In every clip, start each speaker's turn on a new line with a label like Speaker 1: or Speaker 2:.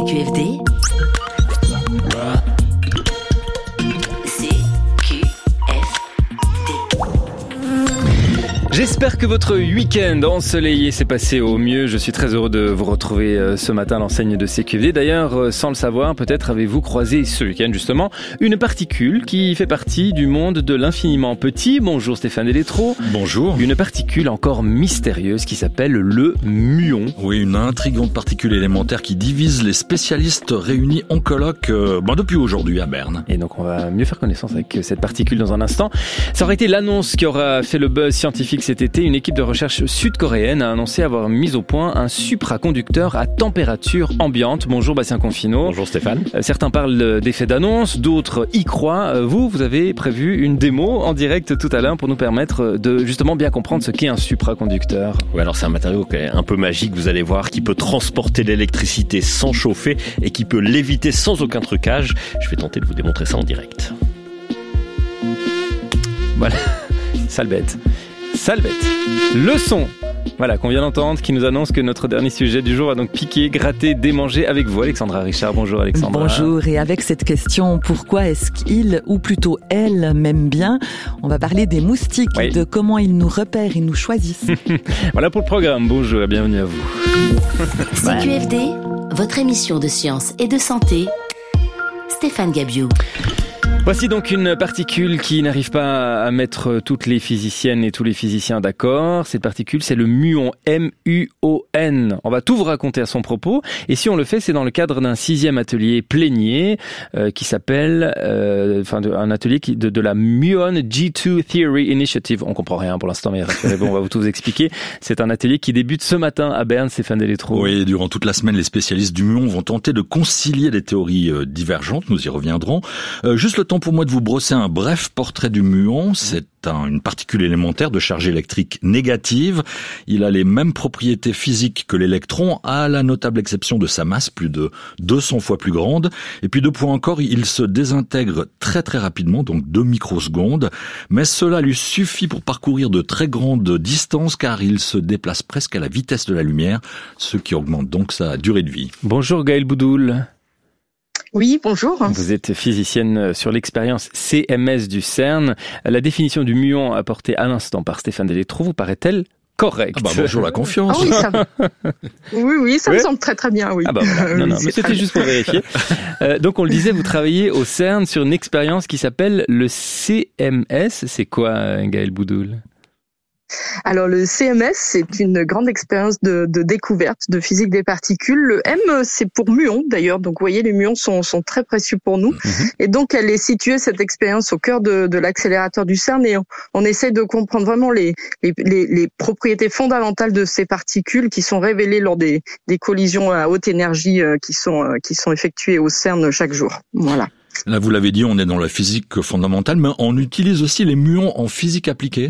Speaker 1: CQFD,
Speaker 2: J'espère que votre week-end ensoleillé s'est passé au mieux. Je suis très heureux de vous retrouver ce matin à l'enseigne de CQFD. D'ailleurs, sans le savoir, peut-être avez-vous croisé ce week-end justement une particule qui fait partie du monde de l'infiniment petit. Bonjour Stéphane Delétro.
Speaker 3: Bonjour.
Speaker 2: Une particule encore mystérieuse qui s'appelle le muon.
Speaker 3: Oui, une intrigante particule élémentaire qui divise les spécialistes réunis en colloque depuis aujourd'hui à Berne.
Speaker 2: Et donc on va mieux faire connaissance avec cette particule dans un instant. Ça aurait été l'annonce qui aura fait le buzz scientifique cet été. Une équipe de recherche sud-coréenne a annoncé avoir mis au point un supraconducteur à température ambiante. Bonjour Bastien Confino.
Speaker 4: Bonjour Stéphane.
Speaker 2: Certains parlent d'effet d'annonce, d'autres y croient. Vous avez prévu une démo en direct tout à l'heure pour nous permettre de justement bien comprendre ce qu'est un supraconducteur.
Speaker 4: Oui, alors c'est un matériau un peu magique, vous allez voir, qui peut transporter l'électricité sans chauffer et qui peut l'éviter sans aucun trucage. Je vais tenter de vous démontrer ça en direct.
Speaker 2: Voilà, sale bête. Le son, voilà, qu'on vient d'entendre, qui nous annonce que notre dernier sujet du jour va donc piquer, gratter, démanger avec vous, Alexandra Richard. Bonjour Alexandra.
Speaker 5: Bonjour, et avec cette question, pourquoi est-ce qu'il, ou plutôt elle, m'aime bien? On va parler des moustiques, oui. De comment ils nous repèrent et nous choisissent.
Speaker 2: Voilà pour le programme, bonjour et bienvenue à vous.
Speaker 1: CQFD, votre émission de science et de santé, Stéphane Gabiou.
Speaker 2: Voici donc une particule qui n'arrive pas à mettre toutes les physiciennes et tous les physiciens d'accord. Cette particule, c'est le muon, M-U-O-N. On va tout vous raconter à son propos. Et si on le fait, c'est dans le cadre d'un 6e atelier plénier qui s'appelle, un atelier de la Muon G2 Theory Initiative. On comprend rien pour l'instant, mais rassurez-vous, on va tout vous expliquer. C'est un atelier qui débute ce matin à Berne, Stéphane Delétro.
Speaker 3: Oui, durant toute la semaine, les spécialistes du muon vont tenter de concilier des théories divergentes. Nous y reviendrons. Juste le temps pour moi de vous brosser un bref portrait du muon. C'est une particule élémentaire de charge électrique négative. Il a les mêmes propriétés physiques que l'électron, à la notable exception de sa masse, plus de 200 fois plus grande. Et puis 2 points encore, il se désintègre très très rapidement, donc 2 microsecondes. Mais cela lui suffit pour parcourir de très grandes distances, car il se déplace presque à la vitesse de la lumière, ce qui augmente donc sa durée de vie.
Speaker 2: Bonjour Gaëlle Boudoul.
Speaker 6: Oui, bonjour.
Speaker 2: Vous êtes physicienne sur l'expérience CMS du CERN. La définition du muon apportée à l'instant par Stéphane Delétro vous paraît-elle correcte?
Speaker 3: Bonjour la confiance.
Speaker 6: Ah oui, ça me semble très très bien, oui.
Speaker 2: Voilà. Non, mais c'était juste pour vérifier. Donc on le disait, vous travaillez au CERN sur une expérience qui s'appelle le CMS. C'est quoi, Gaëlle Boudoul?
Speaker 6: Alors le CMS, c'est une grande expérience de découverte de physique des particules. Le M, c'est pour muon d'ailleurs. Donc vous voyez, les muons sont très précieux pour nous. Et donc elle est située, cette expérience, au cœur de l'accélérateur du CERN. Et on essaie de comprendre vraiment les propriétés fondamentales de ces particules qui sont révélées lors des collisions à haute énergie qui sont effectuées au CERN chaque jour. Voilà.
Speaker 3: Là, vous l'avez dit, on est dans la physique fondamentale, mais on utilise aussi les muons en physique appliquée.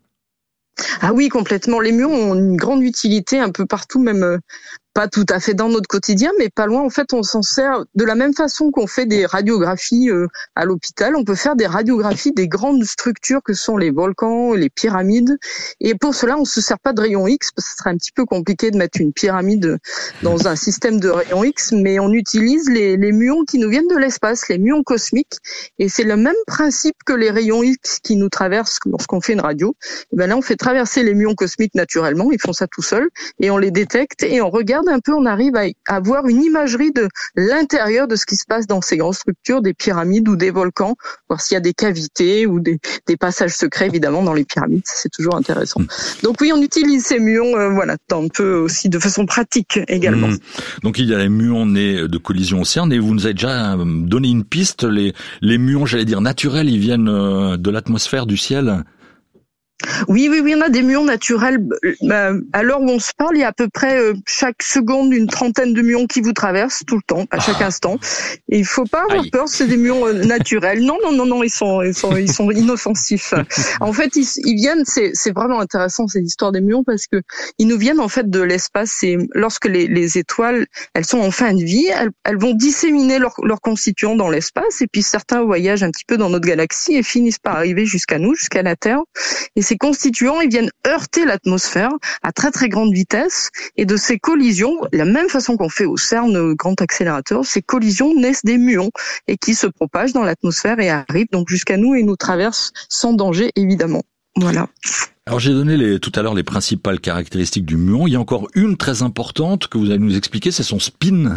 Speaker 6: Ah oui, complètement. Les muons ont une grande utilité un peu partout, même pas tout à fait dans notre quotidien, mais pas loin. En fait, on s'en sert de la même façon qu'on fait des radiographies à l'hôpital. On peut faire des radiographies des grandes structures que sont les volcans, les pyramides. Et pour cela, on se sert pas de rayons X, parce que ce serait un petit peu compliqué de mettre une pyramide dans un système de rayons X, mais on utilise les muons qui nous viennent de l'espace, les muons cosmiques. Et c'est le même principe que les rayons X qui nous traversent lorsqu'on fait une radio. Et ben là, on fait traverser les muons cosmiques naturellement. Ils font ça tout seuls. Et on les détecte et on regarde un peu, on arrive à avoir une imagerie de l'intérieur de ce qui se passe dans ces grandes structures, des pyramides ou des volcans, voir s'il y a des cavités ou des passages secrets évidemment dans les pyramides, c'est toujours intéressant. Donc oui, on utilise ces muons un peu aussi de façon pratique également.
Speaker 3: Donc il y a les muons nés de collision au CERN et vous nous avez déjà donné une piste, les muons, j'allais dire naturels, ils viennent de l'atmosphère, du ciel.
Speaker 6: Oui, on a des muons naturels. À l'heure où on se parle, il y a à peu près chaque seconde une trentaine de muons qui vous traversent tout le temps, à chaque instant. Et il faut pas avoir peur, c'est des muons naturels. Non, ils sont inoffensifs. En fait, ils viennent, c'est vraiment intéressant cette histoire des muons parce que ils nous viennent en fait de l'espace. Et lorsque les étoiles, elles sont en fin de vie, elles vont disséminer leurs constituants dans l'espace. Et puis certains voyagent un petit peu dans notre galaxie et finissent par arriver jusqu'à nous, jusqu'à la Terre. Et ces constituants, ils viennent heurter l'atmosphère à très très grande vitesse, et de ces collisions, la même façon qu'on fait au CERN, grand accélérateur, ces collisions naissent des muons et qui se propagent dans l'atmosphère et arrivent donc jusqu'à nous et nous traversent sans danger évidemment. Voilà.
Speaker 3: Alors j'ai donné tout à l'heure les principales caractéristiques du muon. Il y a encore une très importante que vous allez nous expliquer, c'est son spin.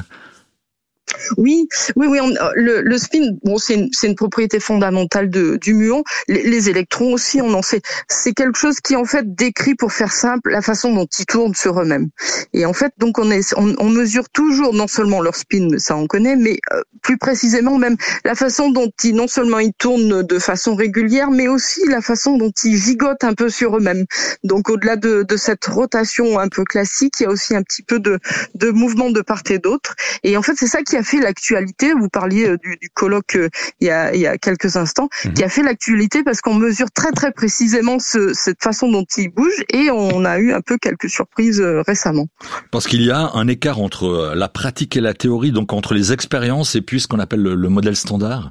Speaker 6: Oui. Le spin, bon, c'est une propriété fondamentale du muon. Les électrons aussi, on en sait. C'est quelque chose qui en fait décrit, pour faire simple, la façon dont ils tournent sur eux-mêmes. Et en fait, donc on mesure toujours non seulement leur spin, ça on connaît, mais plus précisément même la façon dont non seulement ils tournent de façon régulière, mais aussi la façon dont ils gigotent un peu sur eux-mêmes. Donc au-delà de cette rotation un peu classique, il y a aussi un petit peu de mouvement de part et d'autre. Et en fait, c'est ça qui a fait l'actualité. Vous parliez du colloque il y a quelques instants, qui a fait l'actualité parce qu'on mesure très très précisément cette façon dont il bouge, et on a eu un peu quelques surprises récemment.
Speaker 3: Parce qu'il y a un écart entre la pratique et la théorie, donc entre les expériences et puis ce qu'on appelle le modèle standard.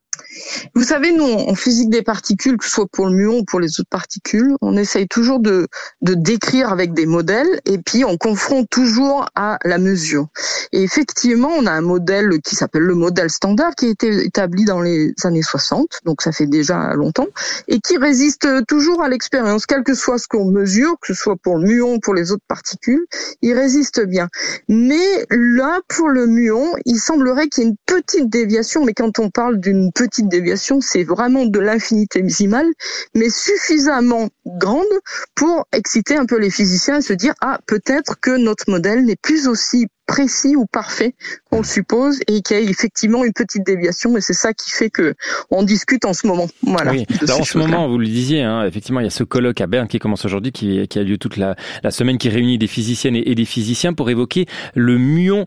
Speaker 6: Vous savez, nous, en physique des particules, que ce soit pour le muon ou pour les autres particules, on essaye toujours de décrire avec des modèles, et puis on confronte toujours à la mesure. Et effectivement, on a un modèle qui s'appelle le modèle standard, qui a été établi dans les années 60, donc ça fait déjà longtemps, et qui résiste toujours à l'expérience, quel que soit ce qu'on mesure, que ce soit pour le muon ou pour les autres particules, il résiste bien. Mais là, pour le muon, il semblerait qu'il y ait une petite déviation, mais quand on parle d'une petite déviation, c'est vraiment de l'infinitésimal, mais suffisamment grande pour exciter un peu les physiciens et se dire peut-être que notre modèle n'est plus aussi précis ou parfait qu'on le suppose, et qu'il y a effectivement une petite déviation, et c'est ça qui fait que on discute en ce moment. Voilà.
Speaker 2: Oui. Alors, en ce moment, vous le disiez, effectivement, il y a ce colloque à Berne qui commence aujourd'hui, qui a lieu toute la semaine, qui réunit des physiciennes et des physiciens pour évoquer le muon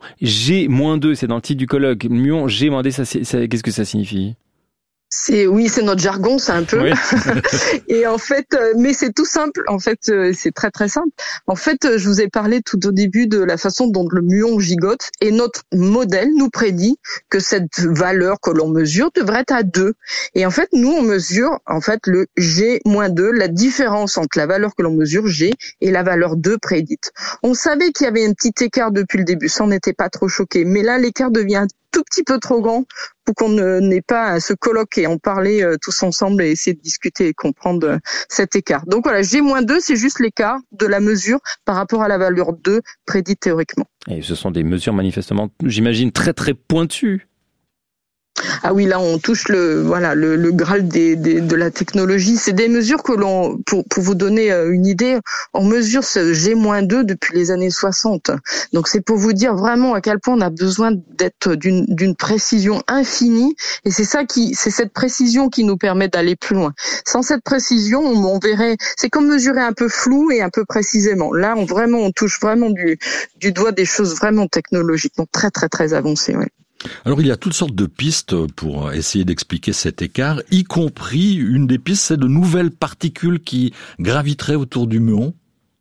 Speaker 2: G-2. C'est dans le titre du colloque. Muon G-2, qu'est-ce que ça signifie?
Speaker 6: C'est notre jargon, c'est un peu. Oui. Et en fait, mais c'est tout simple. En fait, c'est très très simple. En fait, je vous ai parlé tout au début de la façon dont le muon gigote, et notre modèle nous prédit que cette valeur que l'on mesure devrait être à 2. Et en fait, nous on mesure le G-2, la différence entre la valeur que l'on mesure G et la valeur 2 prédite. On savait qu'il y avait un petit écart depuis le début, ça on n'était pas trop choqué. Mais là, l'écart devient tout petit peu trop grand pour qu'on n'ait pas à se colloquer et en parler tous ensemble et essayer de discuter et comprendre cet écart. Donc voilà, G-2, c'est juste l'écart de la mesure par rapport à la valeur 2 prédite théoriquement.
Speaker 2: Et ce sont des mesures manifestement, j'imagine, très très pointues.
Speaker 6: Ah oui, là on touche le graal de la technologie. C'est des mesures que pour vous donner une idée, on mesure ce G-2 depuis les années 60. Donc c'est pour vous dire vraiment à quel point on a besoin d'être d'une précision infinie, et c'est cette précision qui nous permet d'aller plus loin. Sans cette précision, on verrait, c'est comme mesurer un peu flou et un peu précisément. Là, on touche vraiment du doigt des choses vraiment technologiquement très très très avancées, ouais.
Speaker 3: Alors il y a toutes sortes de pistes pour essayer d'expliquer cet écart, y compris une des pistes, c'est de nouvelles particules qui graviteraient autour du muon.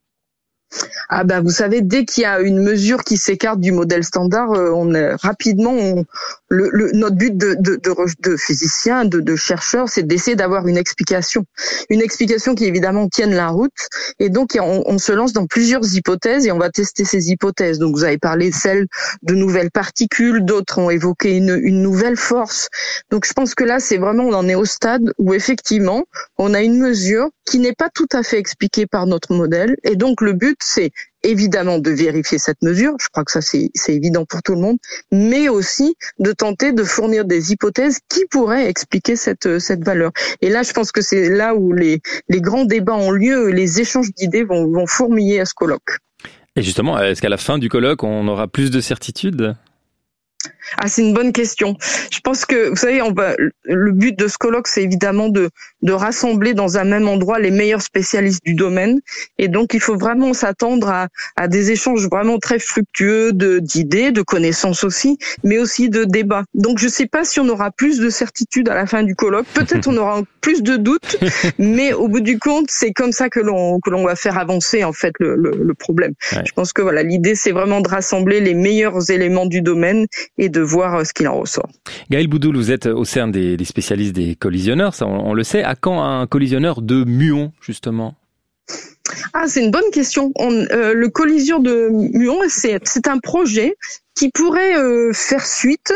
Speaker 6: Vous savez, dès qu'il y a une mesure qui s'écarte du modèle standard, notre but de physicien, de chercheur, c'est d'essayer d'avoir une explication qui évidemment tienne la route, et donc on se lance dans plusieurs hypothèses et on va tester ces hypothèses. Donc vous avez parlé celle de nouvelles particules, d'autres ont évoqué une nouvelle force. Donc je pense que là on en est au stade où effectivement on a une mesure qui n'est pas tout à fait expliquée par notre modèle, et donc le but c'est évidemment de vérifier cette mesure, je crois que ça c'est évident pour tout le monde, mais aussi de tenter de fournir des hypothèses qui pourraient expliquer cette valeur. Et là, je pense que c'est là où les grands débats ont lieu, les échanges d'idées vont fourmiller à ce colloque.
Speaker 2: Et justement, est-ce qu'à la fin du colloque, on aura plus de certitude ?
Speaker 6: C'est une bonne question. Je pense que, vous savez, le but de ce colloque, c'est évidemment de rassembler dans un même endroit les meilleurs spécialistes du domaine. Et donc, il faut vraiment s'attendre à des échanges vraiment très fructueux d'idées, de connaissances aussi, mais aussi de débats. Donc, je ne sais pas si on aura plus de certitude à la fin du colloque. Peut-être on aura plus de doutes, mais au bout du compte, c'est comme ça que l'on va faire avancer, en fait, le problème. Ouais. Je pense que l'idée, c'est vraiment de rassembler les meilleurs éléments du domaine et de voir ce qu'il en ressort.
Speaker 2: Gaëlle Boudoul, vous êtes au CERN des spécialistes des collisionneurs, ça on le sait. À quand un collisionneur de muons, justement ?
Speaker 6: C'est une bonne question. Le collision de muons, c'est un projet qui pourrait faire suite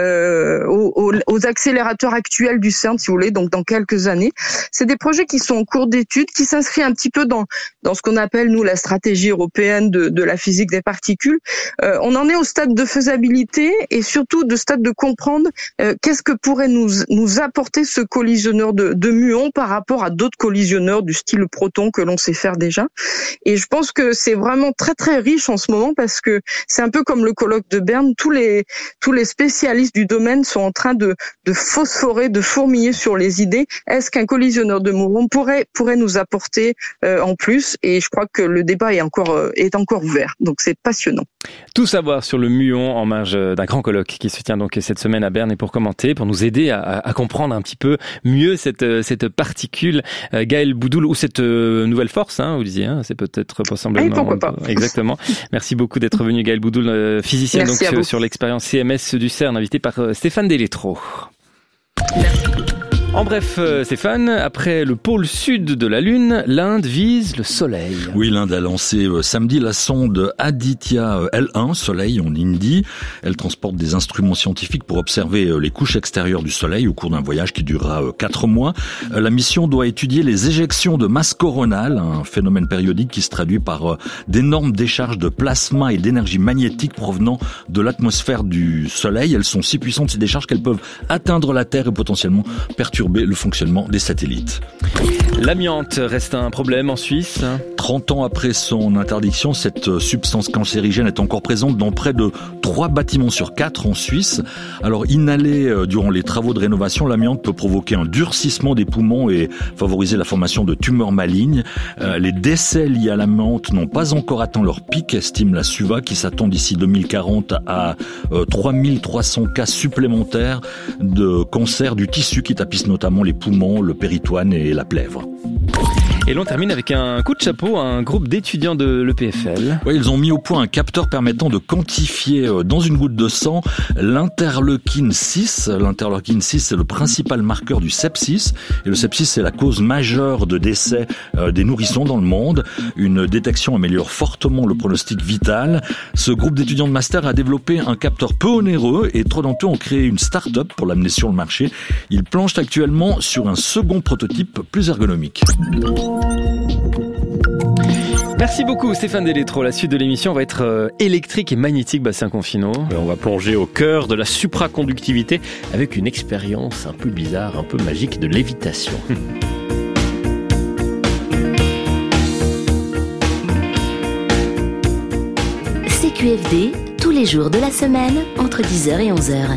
Speaker 6: aux accélérateurs actuels du CERN, si vous voulez, donc dans quelques années. C'est des projets qui sont en cours d'étude, qui s'inscrivent un petit peu dans ce qu'on appelle, nous, la stratégie européenne de la physique des particules. On en est au stade de faisabilité et surtout de stade de comprendre qu'est-ce que pourrait nous apporter ce collisionneur de muons par rapport à d'autres collisionneurs du style proton que l'on sait faire déjà. Et je pense que c'est vraiment très très riche en ce moment parce que c'est un peu comme le colloque de Berne, tous les spécialistes du domaine sont en train de phosphorer, de fourmiller sur les idées. Est-ce qu'un collisionneur de muons pourrait nous apporter en plus? Et je crois que le débat est encore ouvert. Donc c'est passionnant.
Speaker 2: Tout savoir sur le muon en marge d'un grand colloque qui se tient donc cette semaine à Berne, et pour commenter, pour nous aider à comprendre un petit peu mieux cette particule, Gaëlle Boudoul, ou cette nouvelle force, vous disiez, c'est peut-être possiblement.
Speaker 6: Pourquoi pas.
Speaker 2: Exactement. Merci beaucoup d'être venu, Gaëlle Boudoul, physicien donc sur l'expérience CMS du CERN, invité par Stéphane Deletro.
Speaker 6: Merci.
Speaker 2: En bref, Stéphane, après le pôle sud de la Lune, l'Inde vise le Soleil.
Speaker 3: Oui, l'Inde a lancé samedi la sonde Aditya L1, Soleil en hindi. Elle transporte des instruments scientifiques pour observer les couches extérieures du Soleil au cours d'un voyage qui durera 4 mois. La mission doit étudier les éjections de masse coronale, un phénomène périodique qui se traduit par d'énormes décharges de plasma et d'énergie magnétique provenant de l'atmosphère du Soleil. Elles sont si puissantes, ces décharges, qu'elles peuvent atteindre la Terre et potentiellement perturber le fonctionnement des satellites.
Speaker 2: L'amiante reste un problème en Suisse.
Speaker 3: 30 ans après son interdiction, cette substance cancérigène est encore présente dans près de 3 bâtiments sur 4 en Suisse. Alors, inhalée durant les travaux de rénovation, l'amiante peut provoquer un durcissement des poumons et favoriser la formation de tumeurs malignes. Les décès liés à l'amiante n'ont pas encore atteint leur pic, estime la SUVA, qui s'attend d'ici 2040 à 3300 cas supplémentaires de cancer du tissu qui tapisse notamment les poumons, le péritoine et la plèvre.
Speaker 2: Et l'on termine avec un coup de chapeau à un groupe d'étudiants de l'EPFL.
Speaker 3: Oui, ils ont mis au point un capteur permettant de quantifier dans une goutte de sang l'interleukine 6. L'interleukine 6, c'est le principal marqueur du sepsis. Et le sepsis, c'est la cause majeure de décès des nourrissons dans le monde. Une détection améliore fortement le pronostic vital. Ce groupe d'étudiants de master a développé un capteur peu onéreux et 3 d'entre eux ont créé une start-up pour l'amener sur le marché. Ils planchent actuellement sur un second prototype plus ergonomique.
Speaker 2: Merci beaucoup Stéphane Deletro. La suite de l'émission va être électrique et magnétique, Bastien Confino.
Speaker 4: On va plonger au cœur de la supraconductivité avec une expérience un peu bizarre, un peu magique de lévitation.
Speaker 1: CQFD, tous les jours de la semaine, entre 10h et 11h.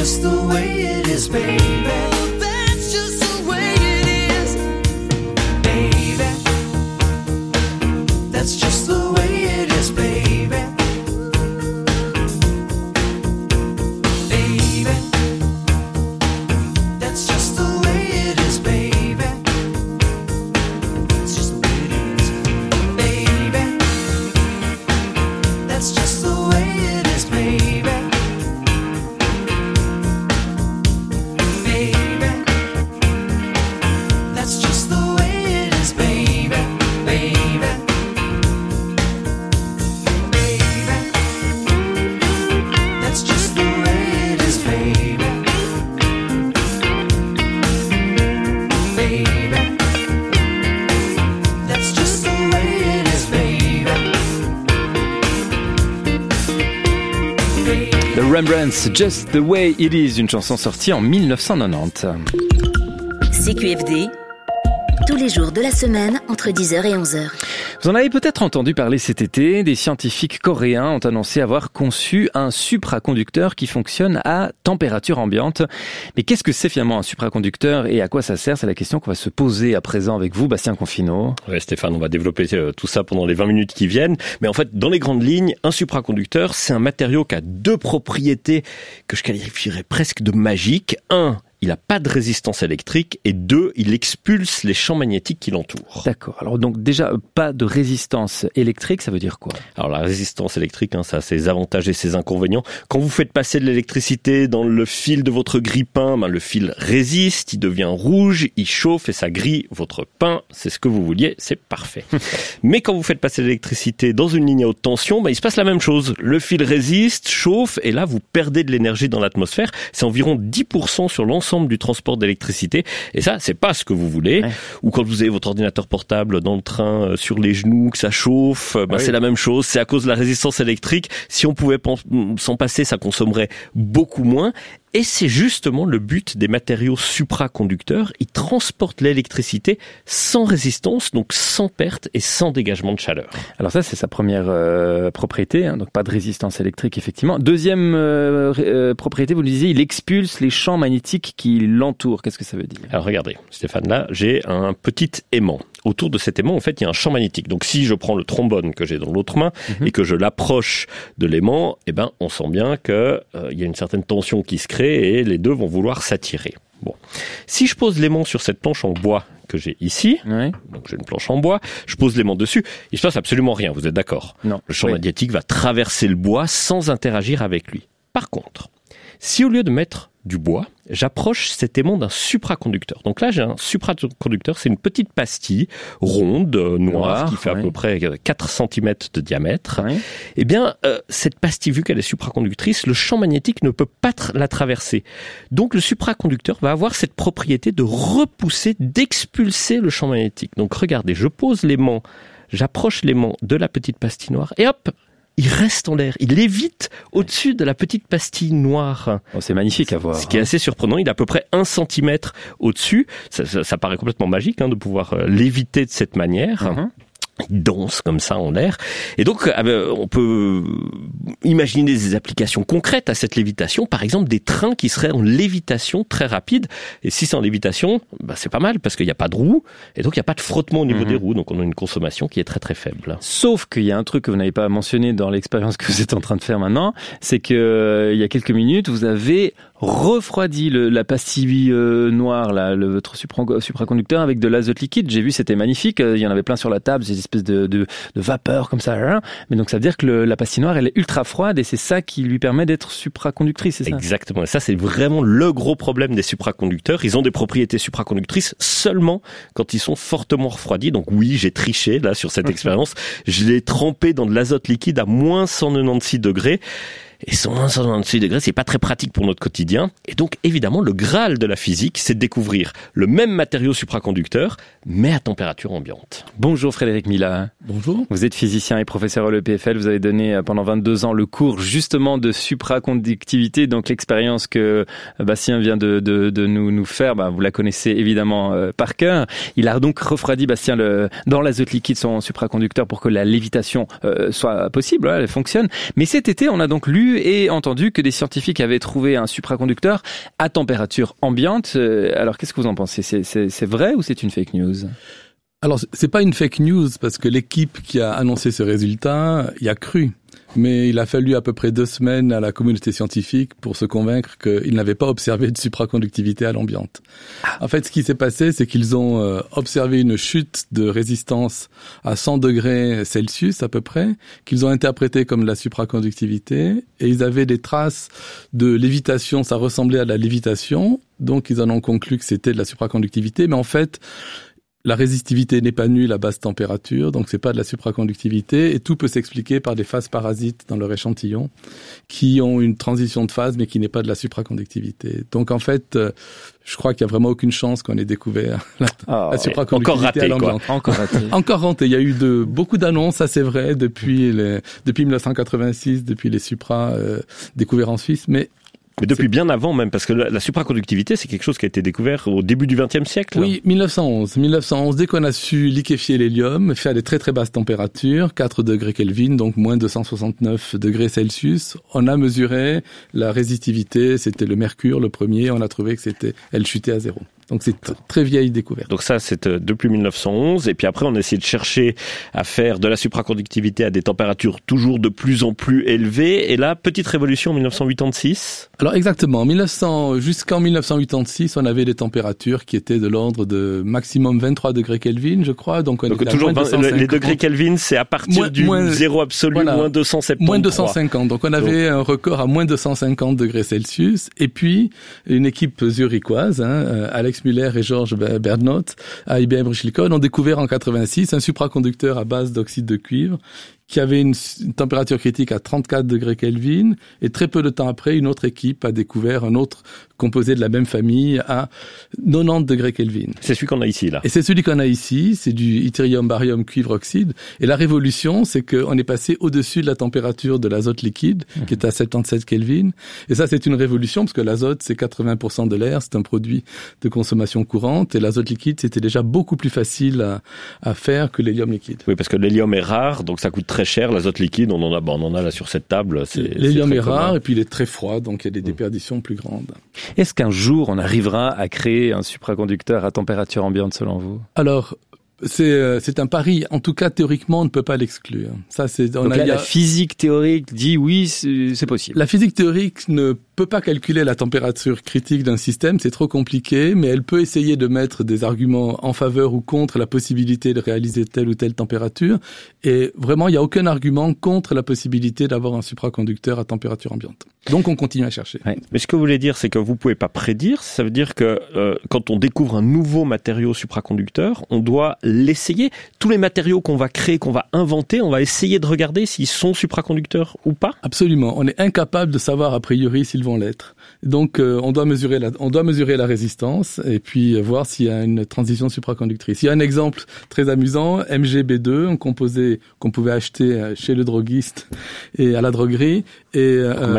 Speaker 7: just the way it is, baby. That's just the way it is, baby. That's just the way it is, baby. Baby, that's just the way it is, baby. It's just the way it is, baby. That's just the way it is, baby. Baby, that's just the way it is, baby. Baby, baby, that's just the way it is, baby. Baby, that's just the way it is, baby.
Speaker 2: The Rembrandts, Just the Way It Is, une chanson sortie en 1990.
Speaker 1: CQFD, tous les jours de la semaine entre 10h et 11h.
Speaker 2: Vous en avez peut-être entendu parler cet été, des scientifiques coréens ont annoncé avoir conçu un supraconducteur qui fonctionne à température ambiante. Mais qu'est-ce que c'est finalement un supraconducteur et à quoi ça sert? C'est la question qu'on va se poser à présent avec vous, Bastien Confineau.
Speaker 4: Ouais, Stéphane, on va développer tout ça pendant les 20 minutes qui viennent. Mais en fait, dans les grandes lignes, un supraconducteur, c'est un matériau qui a deux propriétés que je qualifierais presque de magiques. Un, il n'a pas de résistance électrique, et deux, il expulse les champs magnétiques qui l'entourent.
Speaker 2: D'accord. Alors donc déjà, pas de résistance électrique, ça veut dire quoi?
Speaker 4: Alors la résistance électrique, ça a ses avantages et ses inconvénients. Quand vous faites passer de l'électricité dans le fil de votre grille-pain, le fil résiste, il devient rouge, il chauffe et ça grille votre pain. C'est ce que vous vouliez, c'est parfait. Mais quand vous faites passer de l'électricité dans une ligne à haute tension, il se passe la même chose. Le fil résiste, chauffe et là vous perdez de l'énergie dans l'atmosphère. C'est environ 10% sur l'ensemble du transport d'électricité, et ça c'est pas ce que vous voulez. Ouais. Ou quand vous avez votre ordinateur portable dans le train sur les genoux, que ça chauffe, c'est la même chose, c'est à cause de la résistance électrique. Si on pouvait s'en passer, ça consommerait beaucoup moins. Et c'est justement le but des matériaux supraconducteurs. Ils transportent l'électricité sans résistance, donc sans perte et sans dégagement de chaleur.
Speaker 2: Alors ça, c'est sa première propriété, donc pas de résistance électrique, effectivement. Deuxième propriété, vous le disiez, il expulse les champs magnétiques qui l'entourent. Qu'est-ce que ça veut dire?
Speaker 4: Alors regardez, Stéphane, là, j'ai un petit aimant. Autour de cet aimant, en fait, il y a un champ magnétique. Donc si je prends le trombone que j'ai dans l'autre main et que je l'approche de l'aimant, on sent bien que il y a une certaine tension qui se crée et les deux vont vouloir s'attirer. Bon. Si je pose l'aimant sur cette planche en bois que j'ai ici, donc j'ai une planche en bois, je pose l'aimant dessus, il se passe absolument rien, vous êtes d'accord?
Speaker 2: Non.
Speaker 4: Le champ magnétique va traverser le bois sans interagir avec lui. Par contre, si au lieu de mettre du bois, j'approche cet aimant d'un supraconducteur. Donc là, j'ai un supraconducteur, c'est une petite pastille ronde, noire, qui fait à peu près 4 cm de diamètre. Cette pastille, vu qu'elle est supraconductrice, le champ magnétique ne peut pas la traverser. Donc le supraconducteur va avoir cette propriété de repousser, d'expulser le champ magnétique. Donc regardez, je pose l'aimant, j'approche l'aimant de la petite pastille noire, et hop, il reste en l'air, il lévite au-dessus de la petite pastille noire.
Speaker 2: Oh, c'est magnifique à voir.
Speaker 4: Ce qui est assez surprenant, il est à peu près 1 cm au-dessus. Ça paraît complètement magique de pouvoir léviter de cette manière. Il danse comme ça en l'air. Et donc, on peut imaginer des applications concrètes à cette lévitation. Par exemple, des trains qui seraient en lévitation très rapide. Et si c'est en lévitation, c'est pas mal parce qu'il n'y a pas de roues. Et donc, il n'y a pas de frottement au niveau des roues. Donc, on a une consommation qui est très très faible.
Speaker 2: Sauf qu'il y a un truc que vous n'avez pas mentionné dans l'expérience que vous êtes en train de faire maintenant. C'est que, il y a quelques minutes, vous avez refroidi la pastille noire, votre supraconducteur avec de l'azote liquide. J'ai vu, c'était magnifique. Il y en avait plein sur la table, des espèces de vapeur comme ça. Mais donc ça veut dire que la pastille noire, elle est ultra froide et c'est ça qui lui permet d'être supraconductrice, c'est ça?
Speaker 4: Exactement. Et ça, c'est vraiment le gros problème des supraconducteurs. Ils ont des propriétés supraconductrices seulement quand ils sont fortement refroidis. Donc oui, j'ai triché là sur cette expérience. Je l'ai trempé dans de l'azote liquide à moins 196 degrés. Et 196 degrés, c'est pas très pratique pour notre quotidien. Et donc, évidemment, le Graal de la physique, c'est de découvrir le même matériau supraconducteur, mais à température ambiante.
Speaker 2: Bonjour Frédéric Mila.
Speaker 8: Bonjour.
Speaker 2: Vous êtes physicien et professeur à l'EPFL. Vous avez donné pendant 22 ans le cours justement de supraconductivité. Donc, l'expérience que Bastien vient de nous faire, vous la connaissez évidemment par cœur. Il a donc refroidi, Bastien, dans l'azote liquide son supraconducteur pour que la lévitation soit possible, elle fonctionne. Mais cet été, on a donc lu lu et entendu que des scientifiques avaient trouvé un supraconducteur à température ambiante. Alors, qu'est-ce que vous en pensez ? C'est vrai ou c'est une fake news ?
Speaker 8: Alors, c'est pas une fake news parce que l'équipe qui a annoncé ce résultat y a cru. Mais il a fallu à peu près 2 semaines à la communauté scientifique pour se convaincre qu'ils n'avaient pas observé de supraconductivité à l'ambiante. En fait, ce qui s'est passé, c'est qu'ils ont observé une chute de résistance à 100 degrés Celsius à peu près, qu'ils ont interprété comme de la supraconductivité, et ils avaient des traces de lévitation, ça ressemblait à de la lévitation, donc ils en ont conclu que c'était de la supraconductivité, mais en fait, la résistivité n'est pas nulle à basse température, donc c'est pas de la supraconductivité, et tout peut s'expliquer par des phases parasites dans leur échantillon, qui ont une transition de phase, mais qui n'est pas de la supraconductivité. Donc en fait, je crois qu'il y a vraiment aucune chance qu'on ait découvert la supraconductivité à l'ambiance.
Speaker 2: Encore raté.
Speaker 8: Encore raté. Il y a eu beaucoup d'annonces, ça c'est vrai, depuis 1986, depuis les supras découverts en Suisse, mais
Speaker 4: depuis bien avant même, parce que la supraconductivité, c'est quelque chose qui a été découvert au début du XXe siècle.
Speaker 8: Oui, 1911, dès qu'on a su liquéfier l'hélium, fait à des très très basses températures, 4 degrés Kelvin, donc moins 269 degrés Celsius, on a mesuré la résistivité, c'était le mercure, le premier, on a trouvé que elle chutait à 0. Donc c'est très vieille découverte.
Speaker 4: Donc ça, c'est depuis 1911. Et puis après, on a essayé de chercher à faire de la supraconductivité à des températures toujours de plus en plus élevées. Et là, petite révolution en 1986.
Speaker 8: Alors exactement, jusqu'en 1986, on avait des températures qui étaient de l'ordre de maximum 23 degrés Kelvin, je crois. Donc
Speaker 4: toujours les degrés Kelvin, c'est à partir du zéro absolu, voilà, moins 270.
Speaker 8: Moins 250. Donc on avait un record à moins 250 degrés Celsius. Et puis, une équipe zurichoise, Alex Müller et Georges Bernot à IBM Richelieu ont découvert en 86 un supraconducteur à base d'oxyde de cuivre qui avait une température critique à 34 degrés Kelvin, et très peu de temps après, une autre équipe a découvert un autre composé de la même famille à 90 degrés Kelvin.
Speaker 4: C'est celui qu'on a ici, là.
Speaker 8: Et c'est celui qu'on a ici, c'est du yttrium, barium, cuivre, oxyde. Et la révolution, c'est qu'on est passé au-dessus de la température de l'azote liquide, qui est à 77 Kelvin. Et ça, c'est une révolution, parce que l'azote, c'est 80% de l'air, c'est un produit de consommation courante, et l'azote liquide, c'était déjà beaucoup plus facile à faire que l'hélium liquide.
Speaker 4: Oui, parce que l'hélium est rare, donc ça coûte très cher. L'azote liquide, on en a là sur cette table.
Speaker 8: L'hélium est rare, et puis il est très froid, donc il y a des déperditions plus grandes.
Speaker 2: Est-ce qu'un jour on arrivera à créer un supraconducteur à température ambiante selon vous ?
Speaker 8: Alors, c'est un pari. En tout cas, théoriquement, on ne peut pas l'exclure. Ça,
Speaker 2: la physique théorique dit oui, c'est possible.
Speaker 8: La physique théorique ne peut pas calculer la température critique d'un système, c'est trop compliqué, mais elle peut essayer de mettre des arguments en faveur ou contre la possibilité de réaliser telle ou telle température. Et vraiment, il n'y a aucun argument contre la possibilité d'avoir un supraconducteur à température ambiante. Donc, on continue à chercher.
Speaker 4: Ouais. Mais ce que vous voulez dire, c'est que vous pouvez pas prédire. Ça veut dire que quand on découvre un nouveau matériau supraconducteur, on doit l'essayer. Tous les matériaux qu'on va créer, qu'on va inventer, on va essayer de regarder s'ils sont supraconducteurs ou pas.
Speaker 8: Absolument. On est incapable de savoir a priori s'ils vont l'être. Donc, on doit mesurer la résistance et puis voir s'il y a une transition supraconductrice. Il y a un exemple très amusant, MgB2, un composé qu'on pouvait acheter chez le droguiste et à la droguerie. Et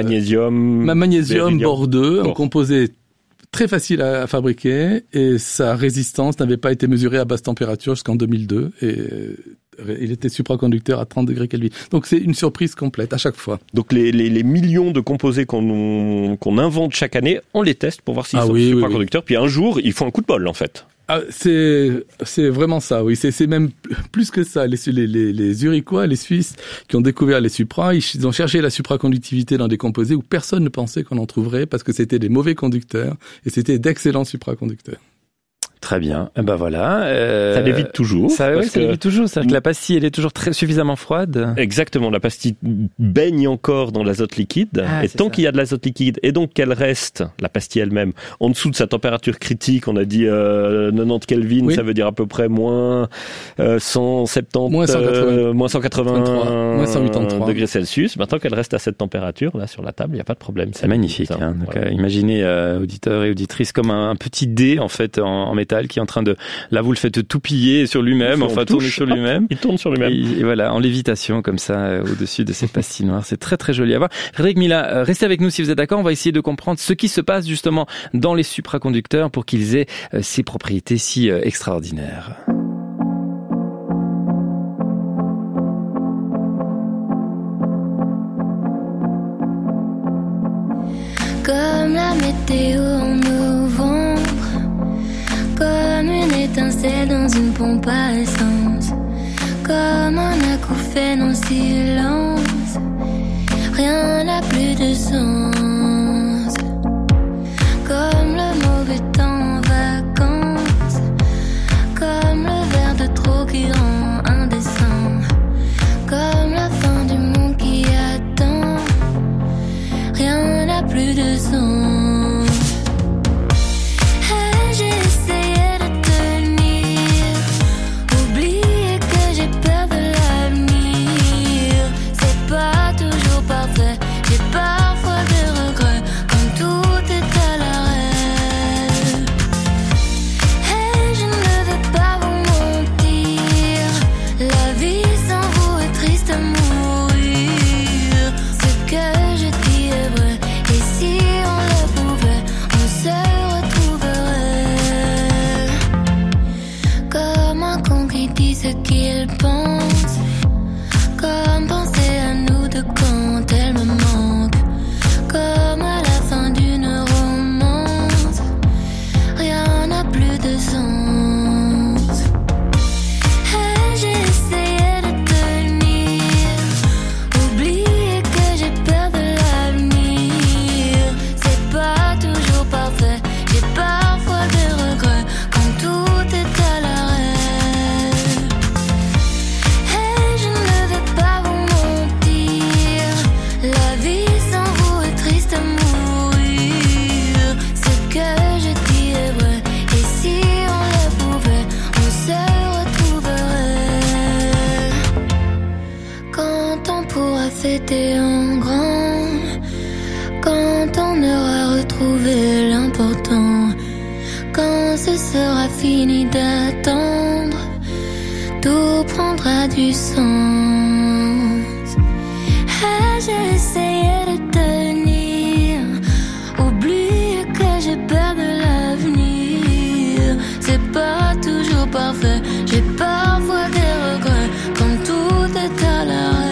Speaker 8: magnésium bore 2, un composé très facile à fabriquer, et sa résistance n'avait pas été mesurée à basse température jusqu'en 2002, et il était supraconducteur à 30 degrés Kelvin. Donc c'est une surprise complète à chaque fois.
Speaker 4: Donc les millions de composés qu'on invente chaque année, on les teste pour voir s'ils sont supraconducteurs, puis un jour, ils font un coup de bol en fait.
Speaker 8: Ah, c'est vraiment ça, oui. C'est même plus que ça. Les Zurichois, les Suisses qui ont découvert les supras, ils ont cherché la supraconductivité dans des composés où personne ne pensait qu'on en trouverait parce que c'était des mauvais conducteurs et c'était d'excellents supraconducteurs.
Speaker 2: Très bien. Ben voilà.
Speaker 4: Ça l'évite toujours.
Speaker 2: Ça l'évite toujours. C'est-à-dire que la pastille, elle est toujours suffisamment froide.
Speaker 4: Exactement. La pastille baigne encore dans l'azote liquide. Et tant qu'il y a de l'azote liquide, et donc qu'elle reste, la pastille elle-même, en dessous de sa température critique, on a dit 90 Kelvin, ça veut dire à peu près moins 170, moins 183 degrés Celsius. Maintenant qu'elle reste à cette température, là, sur la table, il n'y a pas de problème.
Speaker 2: C'est magnifique. Donc, voilà. Imaginez, auditeurs et auditrices, comme un petit dé, en fait, en métal, qui est en train de, là vous le faites tout piller sur lui-même, tourner sur lui-même.
Speaker 4: Il tourne sur lui-même.
Speaker 2: Et voilà, en lévitation comme ça, au-dessus de cette pastille noire. C'est très très joli à voir. Frédéric Mila, restez avec nous si vous êtes d'accord. On va essayer de comprendre ce qui se passe justement dans les supraconducteurs pour qu'ils aient ces propriétés si extraordinaires.
Speaker 9: Comme la météo en novembre, comme une étincelle dans une pompe à essence, comme un acouphène en silence, rien n'a plus de sens. Comme le mauvais temps en vacances, comme le verre de trop qui rend indécent, comme la fin du monde qui attend, rien n'a plus de sens. Et j'ai essayé de tenir, oublier que j'ai peur de l'avenir. C'est pas toujours parfait, j'ai parfois des regrets, quand tout est à l'arrêt. Et je ne veux pas vous mentir, la vie sans vous est triste à mourir. Ce que je dis est vrai, et si on le pouvait, on se retrouverait. Comme un con qui dit ce qu'il pense, comme penser à nous deux quand elle me manque, comme à la fin d'une romance, rien n'a plus de sens. Et j'ai essayé de tenir, oublier que j'ai peur de l'avenir. C'est pas toujours parfait, j'ai parfois des regrets, quand tout est à l'arrêt. Et je ne veux pas vous mentir, la vie sans vous est triste à mourir. Ce que je dis est vrai, et si on le pouvait, on se retrouverait. Quand on pourra fêter en grand, quand on aura retrouvé l'important, quand ce sera fini d'attendre, tout prendra du sens. Et j'ai essayé de tenir, oublier que j'ai peur de l'avenir. C'est pas toujours parfait, j'ai parfois des regrets, quand tout est à l'arrêt.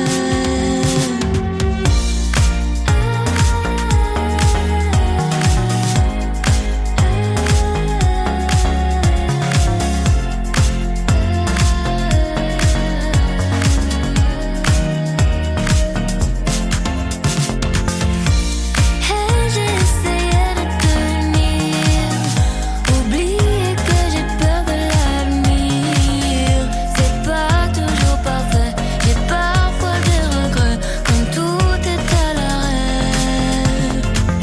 Speaker 9: Et j'ai essayé de tenir, oublier que j'ai peur de l'avenir. C'est pas toujours parfait, j'ai parfois des regrets, quand tout est à l'arrêt.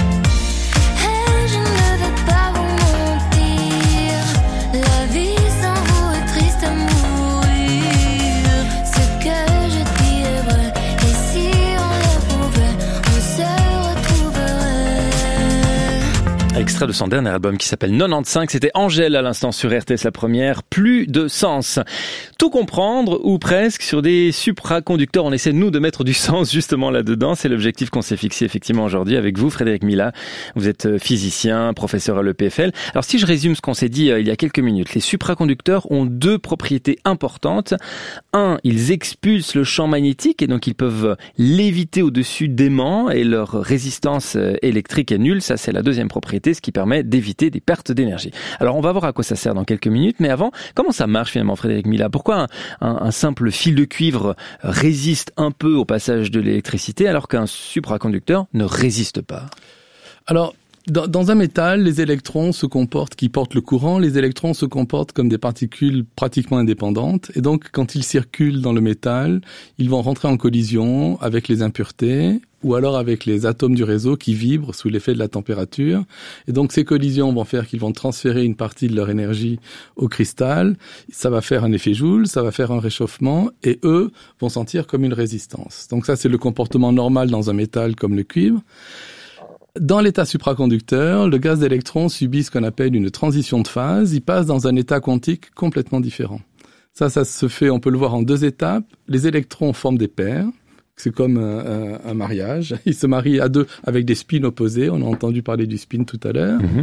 Speaker 9: Et je ne veux pas vous mentir, la vie sans vous est triste à mourir. Ce que je dis est vrai, et si on le pouvait, on se retrouverait.
Speaker 2: Extrait de son dernier album qui s'appelle 95, c'était Angèle à l'instant sur RTS La Première, plus de sens. Tout comprendre, ou presque, sur des supraconducteurs. On essaie, nous, de mettre du sens justement là-dedans. C'est l'objectif qu'on s'est fixé effectivement aujourd'hui avec vous, Frédéric Millat. Vous êtes physicien, professeur à l'EPFL. Alors si je résume ce qu'on s'est dit il y a quelques minutes, les supraconducteurs ont deux propriétés importantes. Un, ils expulsent le champ magnétique et donc ils peuvent léviter au-dessus d'aimants et leur résistance électrique est nulle. Ça, c'est la deuxième propriété, ce qui permet d'éviter des pertes d'énergie. Alors on va voir à quoi ça sert dans quelques minutes, mais avant, comment ça marche finalement, Frédéric Millat? Pourquoi un simple fil de cuivre résiste un peu au passage de l'électricité alors qu'un supraconducteur ne résiste pas?
Speaker 8: Alors, dans un métal, les électrons qui portent le courant, les électrons se comportent comme des particules pratiquement indépendantes. Et donc, quand ils circulent dans le métal, ils vont rentrer en collision avec les impuretés ou alors avec les atomes du réseau qui vibrent sous l'effet de la température. Et donc, ces collisions vont faire qu'ils vont transférer une partie de leur énergie au cristal. Ça va faire un effet Joule, ça va faire un réchauffement, et eux vont sentir comme une résistance. Donc ça, c'est le comportement normal dans un métal comme le cuivre. Dans l'état supraconducteur, le gaz d'électrons subit ce qu'on appelle une transition de phase. Il passe dans un état quantique complètement différent. Ça se fait, on peut le voir en deux étapes. Les électrons forment des paires. C'est comme un mariage. Ils se marient à deux avec des spins opposés. On a entendu parler du spin tout à l'heure.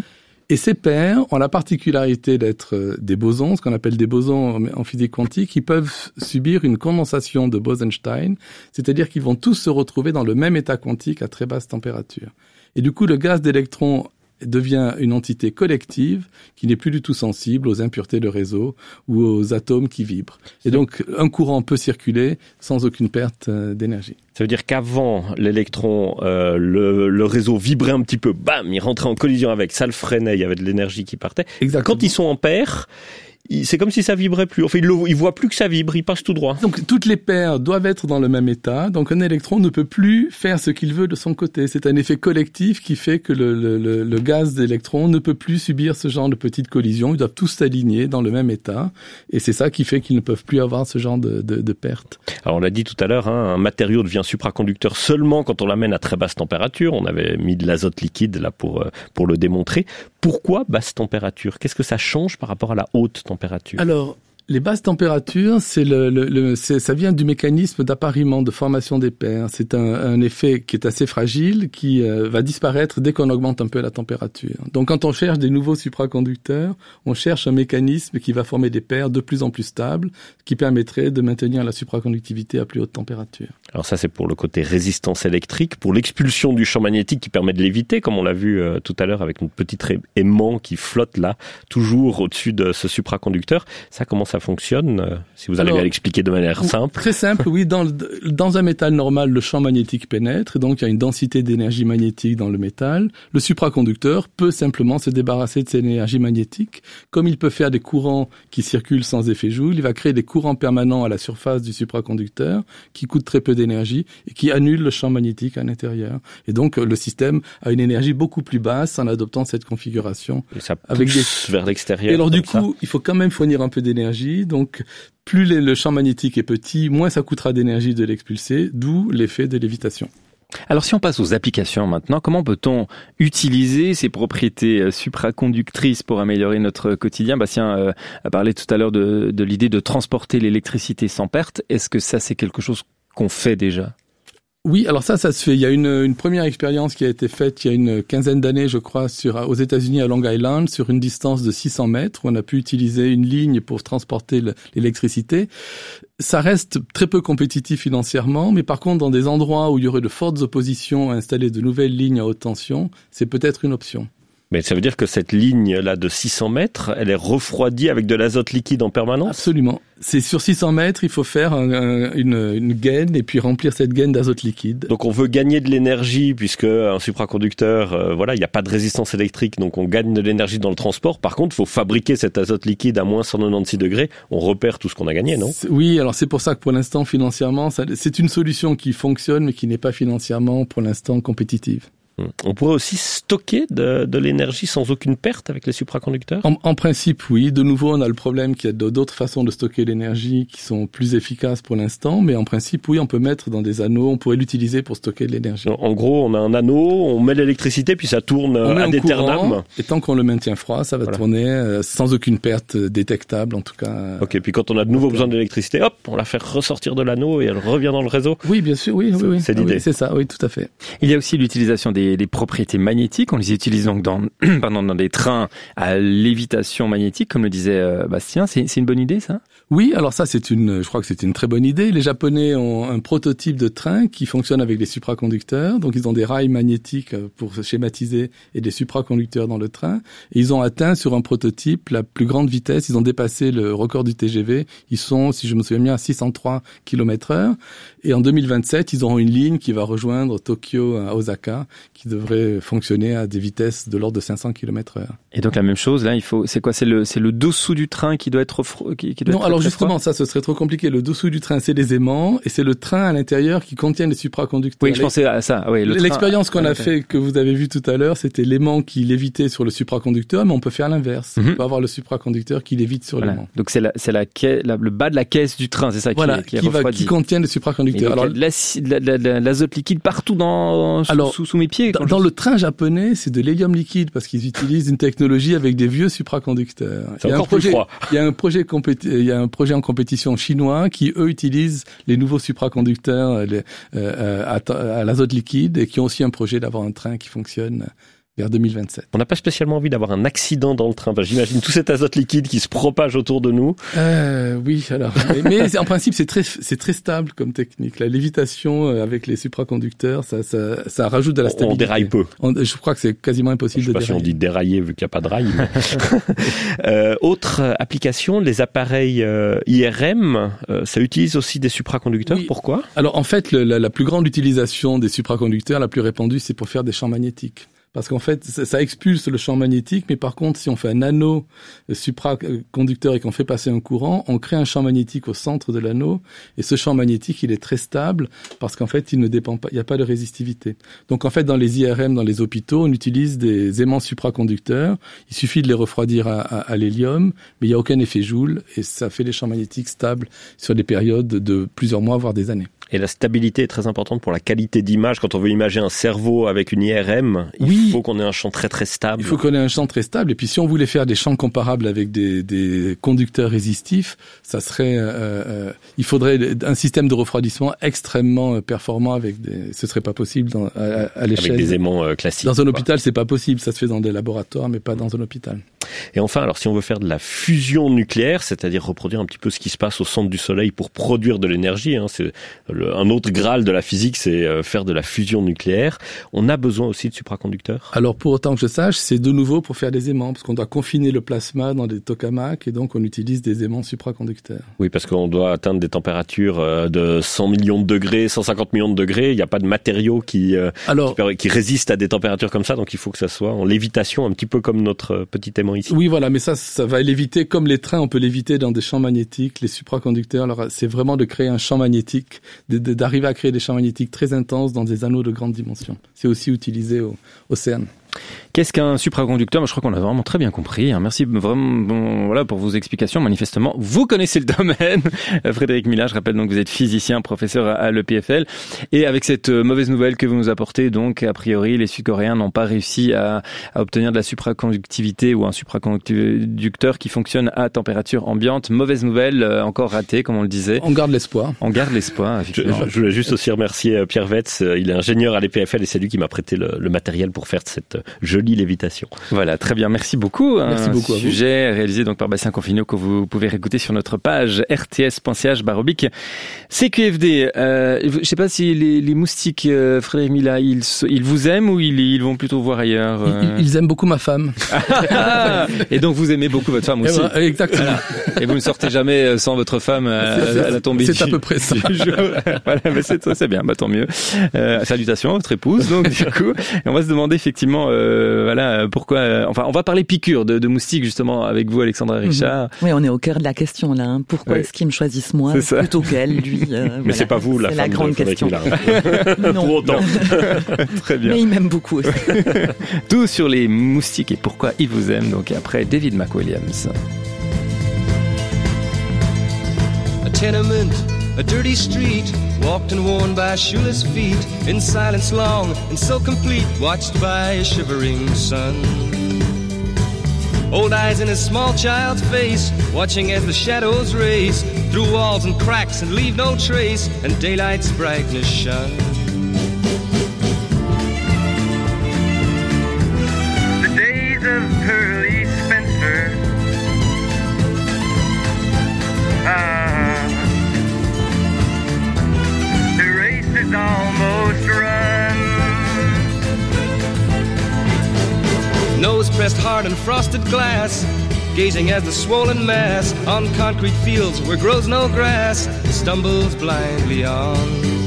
Speaker 8: Et ces paires ont la particularité d'être des bosons, ce qu'on appelle des bosons en physique quantique, qui peuvent subir une condensation de Bose-Einstein, c'est-à-dire qu'ils vont tous se retrouver dans le même état quantique à très basse température. Et du coup, le gaz d'électrons devient une entité collective qui n'est plus du tout sensible aux impuretés de réseau ou aux atomes qui vibrent. Et donc, un courant peut circuler sans aucune perte d'énergie.
Speaker 4: Ça veut dire qu'avant l'électron, le réseau vibrait un petit peu, bam, il rentrait en collision avec, ça le freinait, il y avait de l'énergie qui partait.
Speaker 8: Exactement.
Speaker 4: Quand ils sont en paire, c'est comme si ça vibrait plus. Enfin, il voit plus que ça vibre, il passe tout droit.
Speaker 8: Donc, toutes les paires doivent être dans le même état. Donc, un électron ne peut plus faire ce qu'il veut de son côté. C'est un effet collectif qui fait que le gaz d'électrons ne peut plus subir ce genre de petites collisions. Ils doivent tous s'aligner dans le même état. Et c'est ça qui fait qu'ils ne peuvent plus avoir ce genre de pertes.
Speaker 4: Alors, on l'a dit tout à l'heure, un matériau devient supraconducteur seulement quand on l'amène à très basse température. On avait mis de l'azote liquide là pour le démontrer. Pourquoi basse température? Qu'est-ce que ça change par rapport à la haute température?
Speaker 8: Alors, les basses températures, ça vient du mécanisme d'appariement, de formation des paires. C'est un effet qui est assez fragile, qui va disparaître dès qu'on augmente un peu la température. Donc, quand on cherche des nouveaux supraconducteurs, on cherche un mécanisme qui va former des paires de plus en plus stables, qui permettrait de maintenir la supraconductivité à plus haute température.
Speaker 4: Alors ça, c'est pour le côté résistance électrique, pour l'expulsion du champ magnétique qui permet de l'éviter, comme on l'a vu tout à l'heure avec notre petit aimant qui flotte là, toujours au-dessus de ce supraconducteur. Ça, comment ça fonctionne, si vous arrivez à l'expliquer de manière simple?
Speaker 8: Très simple, oui. Dans un métal normal, le champ magnétique pénètre, et donc il y a une densité d'énergie magnétique dans le métal. Le supraconducteur peut simplement se débarrasser de cette énergie magnétique. Comme il peut faire des courants qui circulent sans effet Joule, il va créer des courants permanents à la surface du supraconducteur qui coûtent très peu d'énergie et qui annulent le champ magnétique à l'intérieur. Et donc le système a une énergie beaucoup plus basse en adoptant cette configuration.
Speaker 4: Et ça pousse vers l'extérieur.
Speaker 8: Et alors du coup, il faut quand même fournir un peu d'énergie. Donc, plus le champ magnétique est petit, moins ça coûtera d'énergie de l'expulser, d'où l'effet de lévitation.
Speaker 2: Alors si on passe aux applications maintenant, comment peut-on utiliser ces propriétés supraconductrices pour améliorer notre quotidien? Bastien a parlé tout à l'heure de l'idée de transporter l'électricité sans perte. Est-ce que ça, c'est quelque chose qu'on fait déjà?
Speaker 8: Oui, alors ça se fait. Il y a une première expérience qui a été faite il y a une quinzaine d'années, je crois, aux États-Unis à Long Island, sur une distance de 600 mètres, où on a pu utiliser une ligne pour transporter l'électricité. Ça reste très peu compétitif financièrement, mais par contre, dans des endroits où il y aurait de fortes oppositions à installer de nouvelles lignes à haute tension, c'est peut-être une option.
Speaker 4: Mais ça veut dire que cette ligne-là de 600 mètres, elle est refroidie avec de l'azote liquide en permanence?
Speaker 8: Absolument. C'est sur 600 mètres, il faut faire une gaine et puis remplir cette gaine d'azote liquide.
Speaker 4: Donc on veut gagner de l'énergie puisque un supraconducteur, il n'y a pas de résistance électrique, donc on gagne de l'énergie dans le transport. Par contre, il faut fabriquer cet azote liquide à moins 196 degrés. On repère tout ce qu'on a gagné, non?
Speaker 8: Oui, alors c'est pour ça que pour l'instant, financièrement, c'est une solution qui fonctionne mais qui n'est pas financièrement pour l'instant compétitive.
Speaker 4: On pourrait aussi stocker de l'énergie sans aucune perte avec les supraconducteurs?
Speaker 8: En principe, oui. De nouveau, on a le problème qu'il y a d'autres façons de stocker l'énergie qui sont plus efficaces pour l'instant, mais en principe, oui, on peut mettre dans des anneaux, on pourrait l'utiliser pour stocker de l'énergie.
Speaker 4: En gros, on a un anneau, on met l'électricité, puis ça tourne ad aeternam.
Speaker 8: Et tant qu'on le maintient froid, ça va tourner sans aucune perte détectable, en tout cas.
Speaker 4: Ok, puis quand on a de nouveau besoin d'électricité, hop, on la fait ressortir de l'anneau et elle revient dans le réseau.
Speaker 8: Oui, bien sûr, oui.
Speaker 4: C'est l'idée.
Speaker 8: Oui, c'est ça, oui, tout à fait.
Speaker 2: Il y a aussi l'utilisation des propriétés magnétiques. On les utilise donc dans des trains à lévitation magnétique, comme le disait Bastien. C'est une bonne idée, ça?
Speaker 8: Oui, alors ça, je crois que c'est une très bonne idée. Les Japonais ont un prototype de train qui fonctionne avec des supraconducteurs. Donc, ils ont des rails magnétiques pour schématiser et des supraconducteurs dans le train. Et ils ont atteint sur un prototype la plus grande vitesse. Ils ont dépassé le record du TGV. Ils sont, si je me souviens bien, à 603 km/h. Et en 2027, ils auront une ligne qui va rejoindre Tokyo à Osaka, qui devrait fonctionner à des vitesses de l'ordre de 500 km/h.
Speaker 2: Et donc la même chose, là, c'est quoi? C'est le dessous du train qui doit être
Speaker 8: Non, alors justement, ça, ce serait trop compliqué. Le dessous du train, c'est les aimants, et c'est le train à l'intérieur qui contient les supraconducteurs.
Speaker 2: Oui, je pensais à ça. Oui,
Speaker 8: l'expérience qu'on a fait, que vous avez vu tout à l'heure, c'était l'aimant qui lévitait sur le supraconducteur, mais on peut faire l'inverse. On peut avoir le supraconducteur qui lévite sur l'aimant.
Speaker 2: Donc c'est le bas de la caisse du train, c'est ça qui
Speaker 8: contient les supraconducteurs.
Speaker 2: Alors l'azote liquide partout sous mes pieds.
Speaker 8: Dans le train japonais, c'est de l'hélium liquide parce qu'ils utilisent une technologie avec des vieux supraconducteurs.
Speaker 4: C'est encore plus froid.
Speaker 8: Il y a un projet en compétition chinois qui, eux, utilisent les nouveaux supraconducteurs à l'azote liquide et qui ont aussi un projet d'avoir un train qui fonctionne vers 2027.
Speaker 4: On n'a pas spécialement envie d'avoir un accident dans le train. Enfin, j'imagine tout cet azote liquide qui se propage autour de nous.
Speaker 8: Oui, alors. Mais en principe, c'est très stable comme technique. La lévitation avec les supraconducteurs, ça rajoute de la stabilité.
Speaker 4: On déraille peu.
Speaker 8: Je crois que c'est quasiment impossible de dérailler.
Speaker 4: Je sais pas si on dit dérailler vu qu'il n'y a pas de rail. Autre application, les appareils IRM, ça utilise aussi des supraconducteurs. Oui. Pourquoi ?
Speaker 8: Alors en fait, la plus grande utilisation des supraconducteurs, la plus répandue, c'est pour faire des champs magnétiques. Parce qu'en fait, ça expulse le champ magnétique, mais par contre, si on fait un anneau supraconducteur et qu'on fait passer un courant, on crée un champ magnétique au centre de l'anneau, et ce champ magnétique, il est très stable, parce qu'en fait, il ne dépend pas, il n'y a pas de résistivité. Donc en fait, dans les IRM, dans les hôpitaux, on utilise des aimants supraconducteurs, il suffit de les refroidir à l'hélium, mais il n'y a aucun effet Joule, et ça fait des champs magnétiques stables sur des périodes de plusieurs mois, voire des années.
Speaker 4: Et la stabilité est très importante pour la qualité d'image. Quand on veut imager un cerveau avec une IRM, il faut qu'on ait un champ très très stable.
Speaker 8: Il faut qu'on ait un champ très stable. Et puis si on voulait faire des champs comparables avec des conducteurs résistifs, ça serait, il faudrait un système de refroidissement extrêmement performant ce serait pas possible à l'échelle.
Speaker 4: Avec des aimants classiques.
Speaker 8: Dans un hôpital, c'est pas possible. Ça se fait dans des laboratoires, mais pas dans un hôpital.
Speaker 4: Et enfin, alors si on veut faire de la fusion nucléaire, c'est-à-dire reproduire un petit peu ce qui se passe au centre du Soleil pour produire de l'énergie, c'est un autre graal de la physique, c'est faire de la fusion nucléaire. On a besoin aussi de supraconducteurs.
Speaker 8: Alors pour autant que je sache, c'est de nouveau pour faire des aimants, parce qu'on doit confiner le plasma dans des tokamaks et donc on utilise des aimants supraconducteurs.
Speaker 4: Oui, parce qu'on doit atteindre des températures de 100 millions de degrés, 150 millions de degrés. Il n'y a pas de matériaux qui résistent à des températures comme ça, donc il faut que ça soit en lévitation, un petit peu comme notre petit aimant ici.
Speaker 8: Oui, voilà, mais ça va léviter comme les trains, on peut léviter dans des champs magnétiques, les supraconducteurs. Alors c'est vraiment de créer un champ magnétique, d'arriver à créer des champs magnétiques très intenses dans des anneaux de grande dimension. C'est aussi utilisé au CERN.
Speaker 2: Qu'est-ce qu'un supraconducteur ? Moi, je crois qu'on l'a vraiment très bien compris. Merci vraiment pour vos explications. Manifestement, vous connaissez le domaine. Frédéric Millat, je rappelle donc que vous êtes physicien, professeur à l'EPFL. Et avec cette mauvaise nouvelle que vous nous apportez, donc, a priori, les Sud-Coréens n'ont pas réussi à obtenir de la supraconductivité ou un supraconducteur qui fonctionne à température ambiante. Mauvaise nouvelle, encore ratée, comme on le disait.
Speaker 8: On garde l'espoir.
Speaker 2: On garde l'espoir, effectivement.
Speaker 4: Je voulais juste aussi remercier Pierre Wetz. Il est ingénieur à l'EPFL et c'est lui qui m'a prêté le matériel pour faire cette jolie lévitation.
Speaker 2: Voilà, très bien. Merci beaucoup.
Speaker 8: Merci beaucoup à vous.
Speaker 2: Sujet réalisé donc par Bastien Confineau que vous pouvez réécouter sur notre page rts.ch/CQFD. Je sais pas si les moustiques, Frédéric Millat, ils vous aiment ou ils vont plutôt voir ailleurs.
Speaker 8: Ils aiment beaucoup ma femme.
Speaker 2: Et donc vous aimez beaucoup votre femme aussi.
Speaker 8: Exactement.
Speaker 2: Voilà. Et vous ne sortez jamais sans votre femme à la tombée.
Speaker 8: C'est à peu près ça.
Speaker 2: Voilà, mais c'est bien, tant mieux. Salutations à votre épouse. Donc du coup, on va se demander effectivement. Pourquoi on va parler piqûres de moustiques justement avec vous, Alexandra Richard.
Speaker 5: Oui, on est au cœur de la question là. Pourquoi est-ce qu'ils me choisissent moi plutôt qu'elle, lui
Speaker 4: Mais c'est pas vous la femme
Speaker 5: grande
Speaker 4: de Frédéric
Speaker 5: question.
Speaker 4: Millat.
Speaker 5: Non.
Speaker 4: Pour autant.
Speaker 2: Très bien.
Speaker 5: Mais il m'aime beaucoup aussi.
Speaker 2: Tout sur les moustiques et pourquoi ils vous aiment. Donc après David McWilliams.
Speaker 10: A tenement, a dirty street, walked and worn by shoeless feet, in silence long and so complete, watched by a shivering sun. Old eyes in a small child's face, watching as the shadows race through walls and cracks and leave no trace, and daylight's brightness shone. The days of Pearly Spencer. The race is almost run. Nose pressed hard on frosted glass, gazing as the swollen mass on concrete fields where grows no grass stumbles blindly on.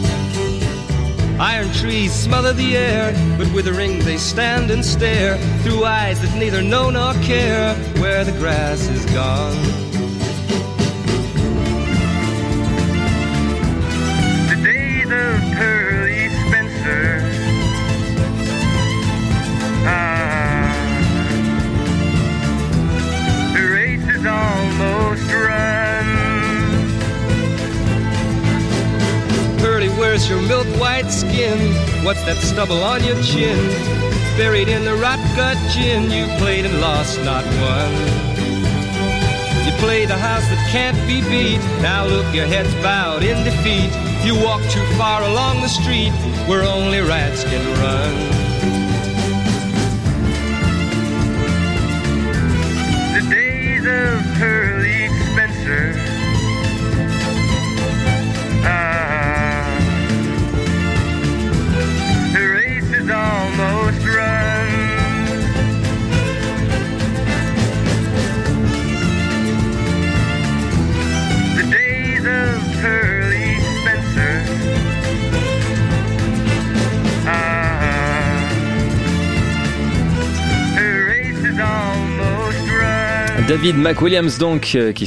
Speaker 10: Iron trees smother the air, but withering they stand and stare through eyes that neither know nor care where the grass is gone. Of Pearly Spencer. The race is almost run. Pearly, where's your milk white skin? What's that stubble on your chin? Buried in the rot gut gin, you played and lost, not won. You play the house that can't be beat. Now look, your head's bowed in defeat. You walk too far along the street where only rats can run.
Speaker 2: David McWilliams donc qui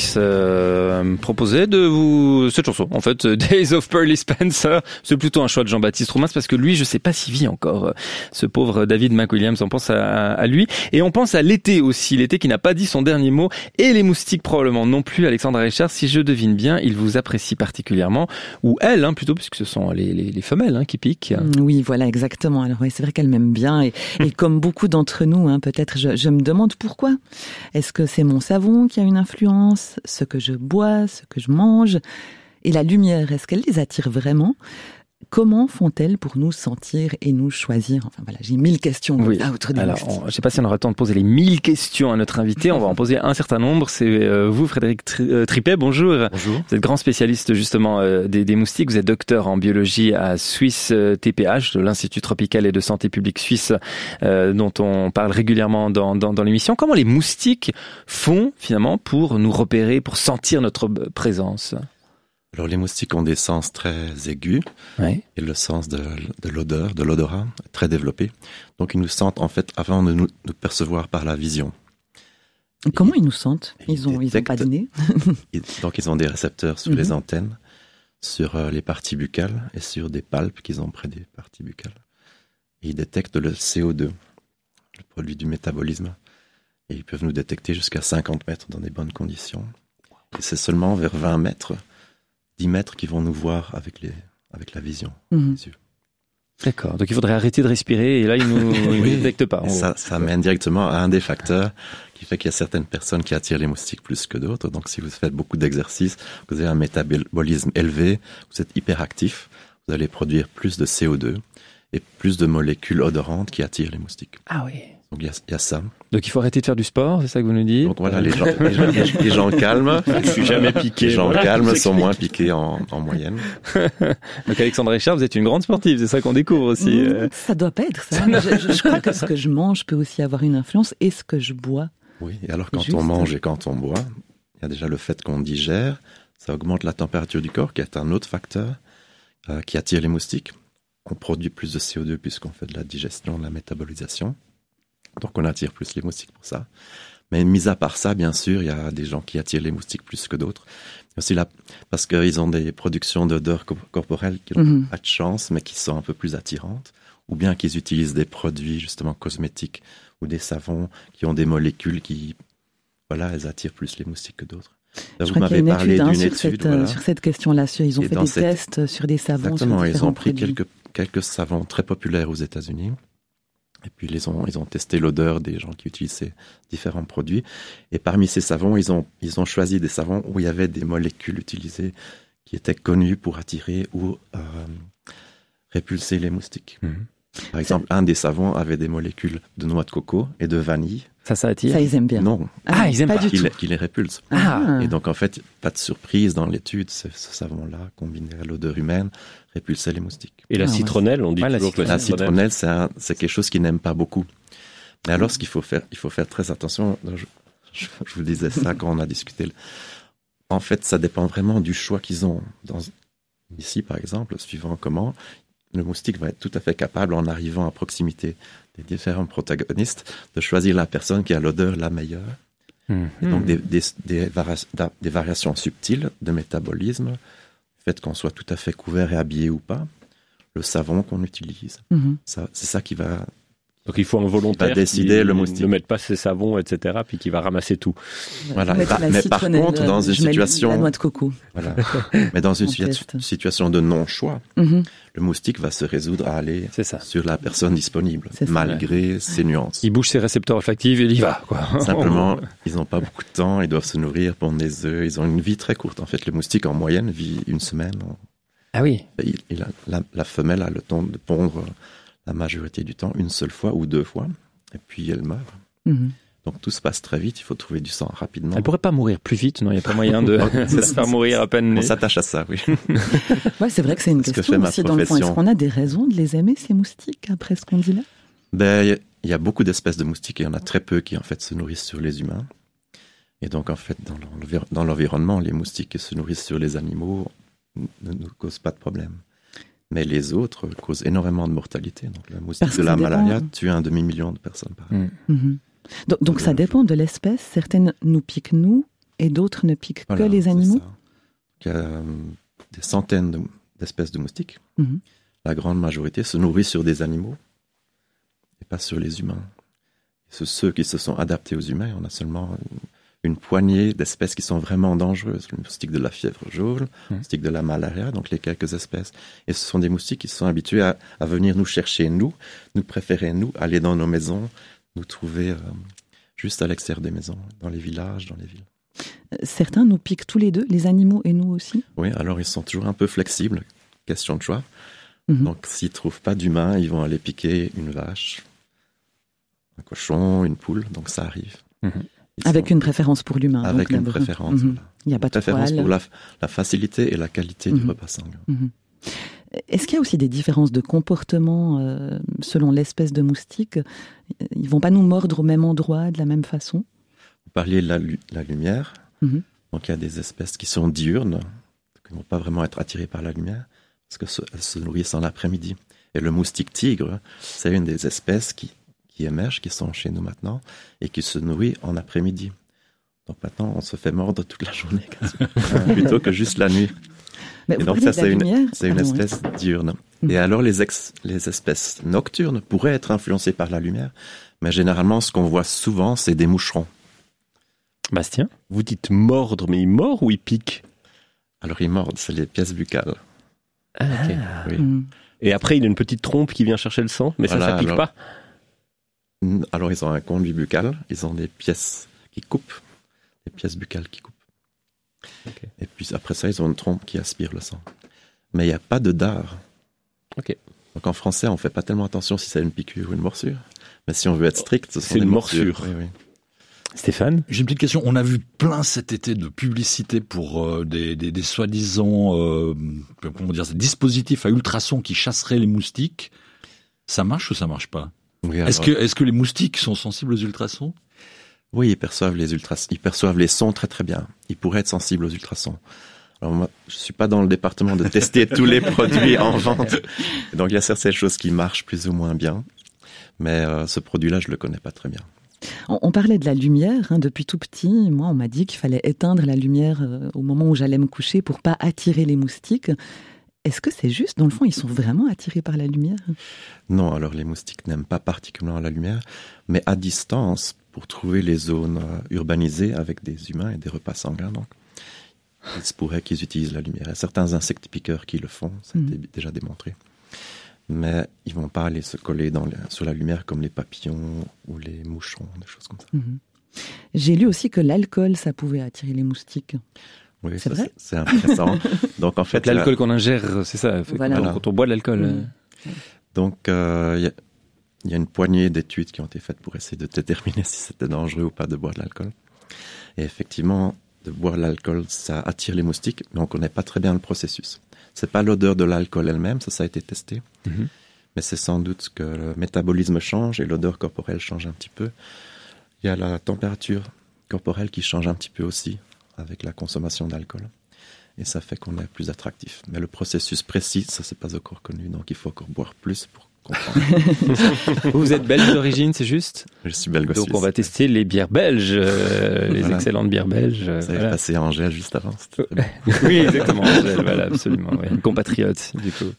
Speaker 2: se proposait de vous cette chanson en fait Days of Pearly Spencer. C'est plutôt un choix de Jean-Baptiste Roumain parce que lui je sais pas s'il vit encore ce pauvre David McWilliams. On pense à lui et on pense à l'été aussi, l'été qui n'a pas dit son dernier mot et les moustiques probablement non plus. Alexandra Richard, si je devine bien, il vous apprécie particulièrement ou elle plutôt puisque ce sont les femelles qui piquent.
Speaker 5: Oui voilà exactement. Alors oui, c'est vrai qu'elle m'aime bien et comme beaucoup d'entre nous peut-être je me demande pourquoi. Est-ce que c'est mon savon qui a une influence, ce que je bois, ce que je mange? Et la lumière, est-ce qu'elle les attire vraiment? Comment font-elles pour nous sentir et nous choisir? Enfin voilà, j'ai 1000 questions autour des moustiques.
Speaker 2: Je ne sais pas si on aura le temps de poser les 1000 questions à notre invité. On va en poser un certain nombre. C'est vous, Frédéric Tripet. Bonjour.
Speaker 11: Bonjour.
Speaker 2: Vous êtes grand spécialiste justement des moustiques. Vous êtes docteur en biologie à Suisse TPH, de l'Institut tropical et de santé publique suisse, dont on parle régulièrement dans l'émission. Comment les moustiques font finalement pour nous repérer, pour sentir notre présence?
Speaker 11: Alors les moustiques ont des sens très aigus et le sens de l'odeur, de l'odorat très développé. Donc ils nous sentent en fait avant de nous percevoir par la vision.
Speaker 5: Comment ils nous sentent? Ils ont pas de nez.
Speaker 11: Donc ils ont des récepteurs sur les antennes, sur les parties buccales et sur des palpes qu'ils ont près des parties buccales. Et ils détectent le CO2, le produit du métabolisme. Et ils peuvent nous détecter jusqu'à 50 mètres dans des bonnes conditions. Et c'est seulement vers 20 mètres 10 mètres qui vont nous voir avec la vision des yeux.
Speaker 2: D'accord, donc il faudrait arrêter de respirer et là ils ne détectent pas.
Speaker 11: Ça mène directement à un des facteurs qui fait qu'il y a certaines personnes qui attirent les moustiques plus que d'autres. Donc si vous faites beaucoup d'exercices, vous avez un métabolisme élevé, vous êtes hyperactif, vous allez produire plus de CO2 et plus de molécules odorantes qui attirent les moustiques.
Speaker 2: Ah oui.
Speaker 11: Donc il y a ça.
Speaker 2: Donc il faut arrêter de faire du sport, c'est ça que vous nous dites?
Speaker 11: Donc voilà, les gens calmes.
Speaker 4: Je suis jamais piqué.
Speaker 11: Les gens calmes sont moins piqués en moyenne.
Speaker 2: Donc Alexandra Richard, vous êtes une grande sportive, c'est ça qu'on découvre aussi.
Speaker 5: Ça doit pas être ça. Je crois que ce que je mange peut aussi avoir une influence et ce que je bois.
Speaker 11: Oui, et alors quand on mange et quand on boit, il y a déjà le fait qu'on digère, ça augmente la température du corps, qui est un autre facteur qui attire les moustiques. On produit plus de CO2 puisqu'on fait de la digestion, de la métabolisation. Donc on attire plus les moustiques pour ça. Mais mis à part ça, bien sûr, il y a des gens qui attirent les moustiques plus que d'autres. Aussi là, parce qu'ils ont des productions d'odeurs corporelles qui n'ont pas de chance, mais qui sont un peu plus attirantes. Ou bien qu'ils utilisent des produits justement cosmétiques ou des savons qui ont des molécules qui, elles attirent plus les moustiques que d'autres.
Speaker 5: Là, vous m'avez parlé d'une étude sur cette question-là. Ils ont fait des tests sur des savons.
Speaker 11: Exactement, ils ont pris quelques savons très populaires aux États-Unis. Et puis ils ont testé l'odeur des gens qui utilisent ces différents produits. Et parmi ces savons, ils ont choisi des savons où il y avait des molécules utilisées qui étaient connues pour attirer ou répulser les moustiques. Par exemple, un des savons avait des molécules de noix de coco et de vanille.
Speaker 2: Ça attire?
Speaker 5: Ça, ils aiment bien.
Speaker 11: Non.
Speaker 2: Ils aiment pas
Speaker 11: du tout. Qui les répulse. Et donc, en fait, pas de surprise dans l'étude, ce savon-là, combiné à l'odeur humaine, répulsait les moustiques.
Speaker 4: Et la citronnelle, on dit toujours que
Speaker 11: la citronnelle, c'est quelque chose qu'ils n'aiment pas beaucoup. Mais alors, ce qu'il faut faire, il faut faire très attention. Je vous disais ça quand on a discuté. En fait, ça dépend vraiment du choix qu'ils ont. Ici, par exemple, suivant comment, le moustique va être tout à fait capable, en arrivant à proximité des différents protagonistes, de choisir la personne qui a l'odeur la meilleure. Et donc des variations subtiles de métabolisme, le fait qu'on soit tout à fait couvert et habillé ou pas, le savon qu'on utilise, c'est ça qui va...
Speaker 4: Donc il faut un volontaire
Speaker 11: décider le moustique.
Speaker 4: Ne mettre pas ses savons, etc., puis qui va ramasser tout.
Speaker 11: Voilà. Mais par contre, dans une situation...
Speaker 5: La noix de coco.
Speaker 11: Voilà. Mais dans une situation de non-choix, le moustique va se résoudre à aller sur la personne disponible, malgré ses nuances.
Speaker 2: Il bouge ses récepteurs olfactifs et il y va, quoi.
Speaker 11: Simplement, ils n'ont pas beaucoup de temps, ils doivent se nourrir, pondre des œufs, ils ont une vie très courte. En fait, le moustique, en moyenne, vit une semaine.
Speaker 2: Ah oui.
Speaker 11: La femelle a le temps de pondre la majorité du temps, une seule fois ou 2 fois, et puis elle meurt. Donc tout se passe très vite, il faut trouver du sang rapidement.
Speaker 2: Elle pourrait pas mourir plus vite, non? Il n'y a pas moyen de se faire mourir à peine.
Speaker 11: On s'attache à ça, oui.
Speaker 5: Ouais, c'est vrai que c'est une question aussi dans le fond. Est-ce qu'on a des raisons de les aimer, ces moustiques, après ce qu'on dit là?
Speaker 11: Il y a beaucoup d'espèces de moustiques et il y en a très peu qui en fait se nourrissent sur les humains. Et donc en fait, dans l'environnement, les moustiques qui se nourrissent sur les animaux ne nous causent pas de problème. Mais les autres causent énormément de mortalité. Donc, la moustique de la malaria tue 1 demi-million de personnes par an.
Speaker 5: Donc ça dépend de l'espèce. Certaines nous piquent nous et d'autres ne piquent
Speaker 11: Voilà,
Speaker 5: que les
Speaker 11: c'est
Speaker 5: animaux.
Speaker 11: ça. Il y a des centaines d'espèces de moustiques.
Speaker 5: Mhm.
Speaker 11: La grande majorité se nourrit sur des animaux et pas sur les humains. C'est ceux qui se sont adaptés aux humains. On a seulement une poignée d'espèces qui sont vraiment dangereuses. Le moustique de la fièvre jaune, le moustique de la malaria, donc les quelques espèces. Et ce sont des moustiques qui sont habitués à venir nous chercher, nous préférer, aller dans nos maisons, nous trouver juste à l'extérieur des maisons, dans les villages, dans les villes.
Speaker 5: Certains nous piquent tous les deux, les animaux et nous aussi.
Speaker 11: Oui, alors ils sont toujours un peu flexibles. Question de choix.
Speaker 5: Mhm.
Speaker 11: Donc s'ils ne trouvent pas d'humains, ils vont aller piquer une vache, un cochon, une poule, donc ça arrive.
Speaker 2: Mhm.
Speaker 5: Avec une préférence pour l'humain.
Speaker 11: Avec
Speaker 5: donc,
Speaker 11: une
Speaker 5: d'abord.
Speaker 11: préférence.
Speaker 5: Mhm.
Speaker 11: Voilà.
Speaker 5: Il n'y a pas de
Speaker 11: préférence
Speaker 5: poils.
Speaker 11: pour la facilité et la qualité du
Speaker 5: Mhm.
Speaker 11: repas sanguin.
Speaker 5: Mhm. Est-ce qu'il y a aussi des différences de comportement selon l'espèce de moustique? Ils vont pas nous mordre au même endroit, de la même façon?
Speaker 11: Vous parliez de la lumière.
Speaker 5: Mhm.
Speaker 11: Donc il y a des espèces qui sont diurnes, qui ne vont pas vraiment être attirées par la lumière, parce qu'elles se nourrissent en l'après-midi. Et le moustique tigre, c'est une des espèces qui émergent, qui sont chez nous maintenant, et qui se nourrit en après-midi. Donc maintenant, on se fait mordre toute la journée, quasiment, plutôt que juste la nuit.
Speaker 5: Mais
Speaker 11: Et
Speaker 5: vous
Speaker 11: donc
Speaker 5: parlez
Speaker 11: ça,
Speaker 5: de la lumière.
Speaker 11: c'est une
Speaker 5: Pardon,
Speaker 11: espèce diurne.
Speaker 5: Mhm.
Speaker 11: Et alors les espèces nocturnes pourraient être influencées par la lumière, mais généralement, ce qu'on voit souvent, c'est des moucherons.
Speaker 2: Bastien?
Speaker 4: Vous dites mordre, mais il mord ou il pique?
Speaker 11: Alors ils mordent, c'est les pièces buccales.
Speaker 4: Ah, ok.
Speaker 11: Oui.
Speaker 5: Mhm.
Speaker 4: Et après, il a une petite trompe qui vient chercher le sang, mais
Speaker 11: Voilà,
Speaker 4: ça pique
Speaker 11: alors-
Speaker 4: pas.
Speaker 11: Alors ils ont un conduit buccal, ils ont des pièces qui coupent, des pièces buccales qui coupent.
Speaker 4: Ok.
Speaker 11: Et puis après ça, ils ont une trompe qui aspire le sang. Mais il n'y a pas de dard.
Speaker 4: Ok.
Speaker 11: Donc en français, on ne fait pas tellement attention si c'est une piqûre ou une morsure. Mais si on veut être strict, ce sont
Speaker 4: C'est
Speaker 11: des
Speaker 4: une
Speaker 11: morsures.
Speaker 4: morsure.
Speaker 11: Oui, oui.
Speaker 2: Stéphane?
Speaker 3: J'ai une petite question. On a vu plein cet été de publicités pour des soi-disant comment dire, ces dispositifs à ultrasons qui chasseraient les moustiques. Ça marche ou ça marche pas?
Speaker 11: Oui,
Speaker 3: Est-ce
Speaker 11: alors-
Speaker 3: que les moustiques sont sensibles aux ultrasons?
Speaker 11: Oui, ils perçoivent les sons très très bien. Ils pourraient être sensibles aux ultrasons. Alors moi, je suis pas dans le département de tester tous les produits en vente. Donc il y a certaines choses qui marchent plus ou moins bien. Mais ce produit-là, je le connais pas très bien.
Speaker 5: On parlait de la lumière, depuis tout petit. Moi, on m'a dit qu'il fallait éteindre la lumière au moment où j'allais me coucher pour pas attirer les moustiques. Est-ce que c'est juste? Dans le fond, ils sont vraiment attirés par la lumière?
Speaker 11: Non, alors les moustiques n'aiment pas particulièrement la lumière, mais à distance, pour trouver les zones urbanisées avec des humains et des repas sanguins, donc, il se pourrait qu'ils utilisent la lumière. Il y a certains insectes piqueurs qui le font, ça a été déjà démontré. Mais ils vont pas aller se coller sur la lumière comme les papillons ou les moucherons, des choses comme ça.
Speaker 5: Mhm. J'ai lu aussi que l'alcool, ça pouvait attirer les moustiques.
Speaker 11: Oui,
Speaker 5: C'est
Speaker 11: ça,
Speaker 5: vrai
Speaker 11: c'est intéressant. Donc en fait,
Speaker 2: L'alcool qu'on ingère, c'est ça.
Speaker 5: Voilà.
Speaker 2: Quand on boit de l'alcool.
Speaker 11: Donc, il y a une poignée d'études qui ont été faites pour essayer de déterminer si c'était dangereux ou pas de boire de l'alcool. Et effectivement, de boire de l'alcool, ça attire les moustiques, mais on ne connaît pas très bien le processus. C'est pas l'odeur de l'alcool elle-même, ça a été testé.
Speaker 2: Mhm.
Speaker 11: Mais c'est sans doute que le métabolisme change et l'odeur corporelle change un petit peu. Il y a la température corporelle qui change un petit peu aussi avec la consommation d'alcool. Et ça fait qu'on est plus attractif. Mais le processus précis, ça c'est pas encore connu, donc il faut encore boire plus pour comprendre.
Speaker 2: Vous êtes belge d'origine, c'est juste?
Speaker 11: Je suis belge.
Speaker 2: Donc on va tester les bières belges, les
Speaker 11: Voilà.
Speaker 2: excellentes bières belges.
Speaker 11: Ça
Speaker 2: voilà.
Speaker 11: est passé à Angèle juste avant. C'était très bien.
Speaker 2: Oui, exactement. Voilà, absolument. Oui. Une compatriote, du coup.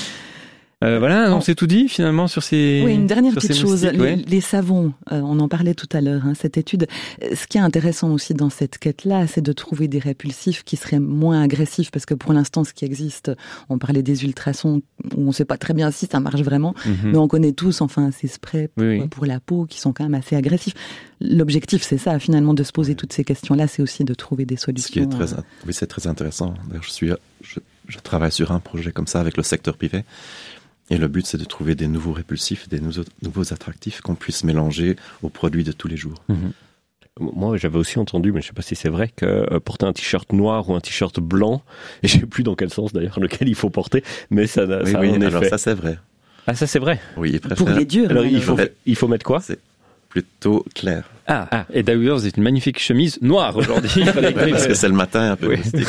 Speaker 2: Voilà, on s'est tout dit finalement sur ces.
Speaker 5: Oui, une dernière
Speaker 2: sur
Speaker 5: petite
Speaker 2: ces
Speaker 5: chose,
Speaker 2: moustiques, ouais.
Speaker 5: les savons, on en parlait tout à l'heure, cette étude. Ce qui est intéressant aussi dans cette quête-là, c'est de trouver des répulsifs qui seraient moins agressifs, parce que pour l'instant, ce qui existe, on parlait des ultrasons, où on ne sait pas très bien si ça marche vraiment, mais on connaît tous, enfin, ces sprays pour la peau qui sont quand même assez agressifs. L'objectif, c'est ça, finalement, de se poser toutes ces questions-là, c'est aussi de trouver des solutions.
Speaker 11: Ce qui est oui, c'est très intéressant. D'ailleurs, je travaille sur un projet comme ça avec le secteur privé. Et le but, c'est de trouver des nouveaux répulsifs, des nouveaux attractifs qu'on puisse mélanger aux produits de tous les jours.
Speaker 4: Moi, j'avais aussi entendu, mais je ne sais pas si c'est vrai, que porter un t-shirt noir ou un t-shirt blanc, et je ne sais plus dans quel sens d'ailleurs lequel il faut porter, mais ça,
Speaker 11: Oui,
Speaker 4: ça a
Speaker 11: oui,
Speaker 4: un
Speaker 11: alors
Speaker 4: effet.
Speaker 11: ça c'est vrai.
Speaker 4: Ah, ça c'est vrai.
Speaker 11: Oui, il
Speaker 5: Pour
Speaker 11: préfère
Speaker 5: les durs.
Speaker 4: Alors
Speaker 5: alors.
Speaker 4: il faut mettre quoi?
Speaker 11: C'est plutôt clair.
Speaker 2: Ah, et d'ailleurs, c'est une magnifique chemise noire aujourd'hui. Il fallait
Speaker 11: Ouais, parce que c'est le matin un peu
Speaker 2: Oui.
Speaker 11: moustique.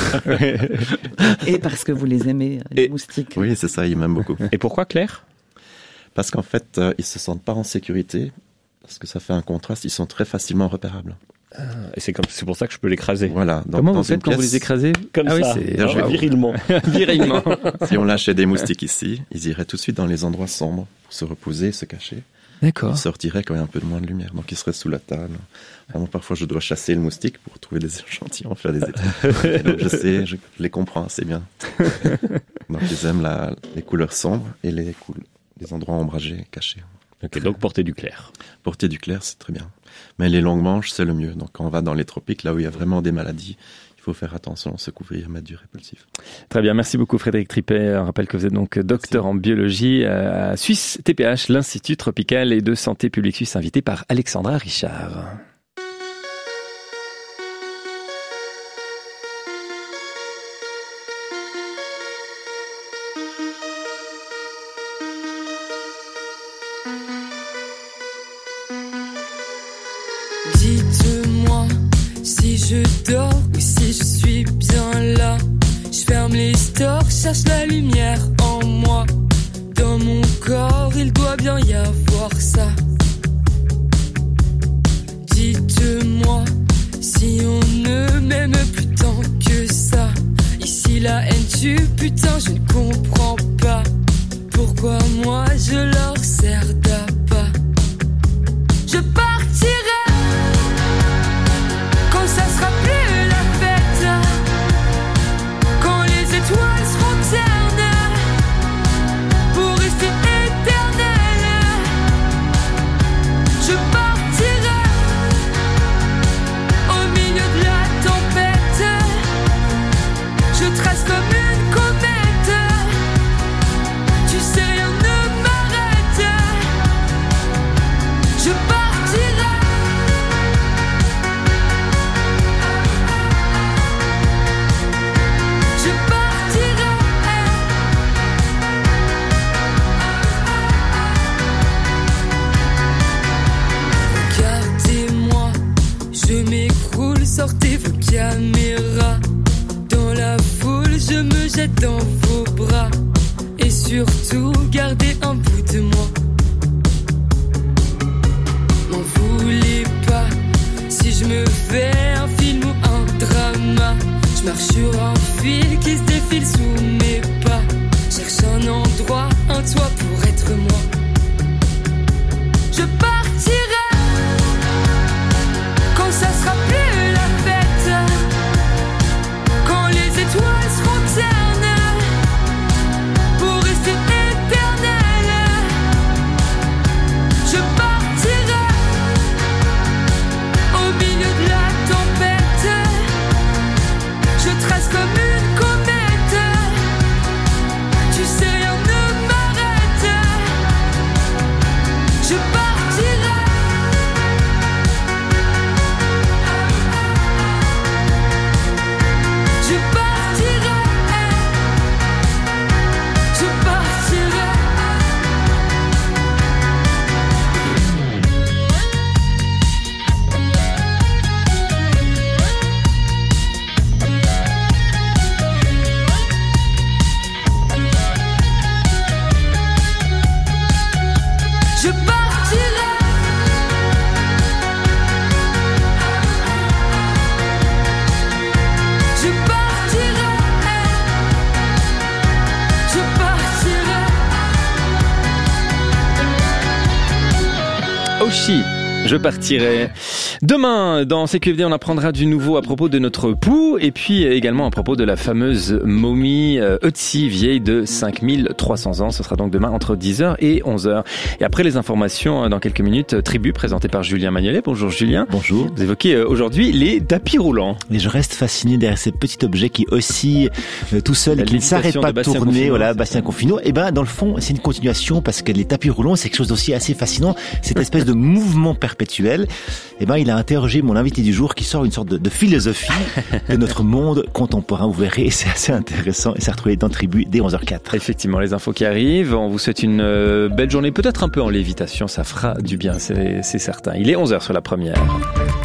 Speaker 5: Et parce que vous les aimez, les moustiques.
Speaker 11: Oui, c'est ça, ils m'aiment beaucoup.
Speaker 4: Et pourquoi clair?
Speaker 11: Parce qu'en fait, ils se sentent pas en sécurité parce que ça fait un contraste. Ils sont très facilement repérables.
Speaker 4: Et c'est pour ça que je peux l'écraser.
Speaker 11: Voilà.
Speaker 2: Comment vous faites quand vous les écrasez?
Speaker 4: Comme
Speaker 2: Ah oui,
Speaker 4: ça.
Speaker 2: c'est
Speaker 4: Virilement.
Speaker 2: virilement.
Speaker 11: Si on lâchait des moustiques ici, ils iraient tout de suite dans les endroits sombres pour se reposer, se cacher.
Speaker 2: D'accord.
Speaker 11: Ils sortiraient quand il y a un peu de moins de lumière. Donc ils seraient sous la table. Vraiment, parfois, je dois chasser le moustique pour trouver des échantillons, faire des études. Et donc je les comprends assez bien. Donc ils aiment les couleurs sombres et les endroits ombragés, cachés.
Speaker 4: Ok, donc porter du clair.
Speaker 11: Porter du clair, c'est très bien. Mais les longues manches, c'est le mieux. Donc quand on va dans les tropiques, là où il y a vraiment des maladies, il faut faire attention, se couvrir, mettre du répulsif.
Speaker 2: Très bien, merci beaucoup Frédéric Tripet. Je rappelle que vous êtes donc docteur en biologie à Suisse TPH, l'Institut tropical et de santé publique suisse, invité par Alexandra Richard.
Speaker 12: Dites-moi si je dors ou si je suis bien là. Je ferme les stores, cherche la lumière en moi. Dans mon corps, il doit bien y avoir ça. Dites-moi si on ne m'aime plus tant que ça. Ici la haine tue, putain, je ne comprends pas pourquoi moi je leur sers d'appât. Je partirai quand ça sera plus la fête, quand les étoiles seront ternes pour rester éternelles. Je partirai au milieu de la tempête. Je trace comme une comète. Tu sais, rien ne m'arrête. Je partirai. Je partirai. Regardez-moi, je m'écroule, sortez vos caméras. Dans la foule, je me jette dans vos bras. Et surtout, gardez un bout de moi. M'en voulez pas si je me fais un film ou un drama. Je marche sur un fil qui se défile sous mes pas. Cherche un endroit, un toit pour être moi. Je partirai quand ça sera plus la fête, quand les étoiles seront ternes pour rester éternelles. Je partirai au milieu de la tempête. Je trace comme une comète. Tu sais, rien ne m'arrête. Je partirai. Je partirai. Je partirai. Je partirai. Je partirai. Je partirai.
Speaker 2: Oshi, je partirai. Demain, dans CQFD, on apprendra du nouveau à propos de notre pouls et puis également à propos de la fameuse momie Ötzi, vieille de 5300 ans. Ce sera donc demain entre 10h et 11h. Et après les informations, dans quelques minutes, Tribu, présenté par Julien Magnolet. Bonjour Julien.
Speaker 13: Bonjour.
Speaker 2: Vous évoquez aujourd'hui les tapis roulants.
Speaker 13: Et je reste fasciné derrière ces petits objets qui oscillent tout seuls et qui ne s'arrêtent pas de tourner.
Speaker 2: Confineau,
Speaker 13: voilà, Bastien Confineau. Et ben, dans le fond, c'est une continuation parce que les tapis roulants, c'est quelque chose d'aussi assez fascinant. Cette espèce de mouvement perpétuel. Et ben, il a interrogé mon invité du jour qui sort une sorte de philosophie de notre monde contemporain. Vous verrez, c'est assez intéressant et ça retrouvé dans Tribu dès 11h04.
Speaker 2: Effectivement, les infos qui arrivent. On vous souhaite une belle journée, peut-être un peu en lévitation. Ça fera du bien, c'est certain. Il est 11h sur la première.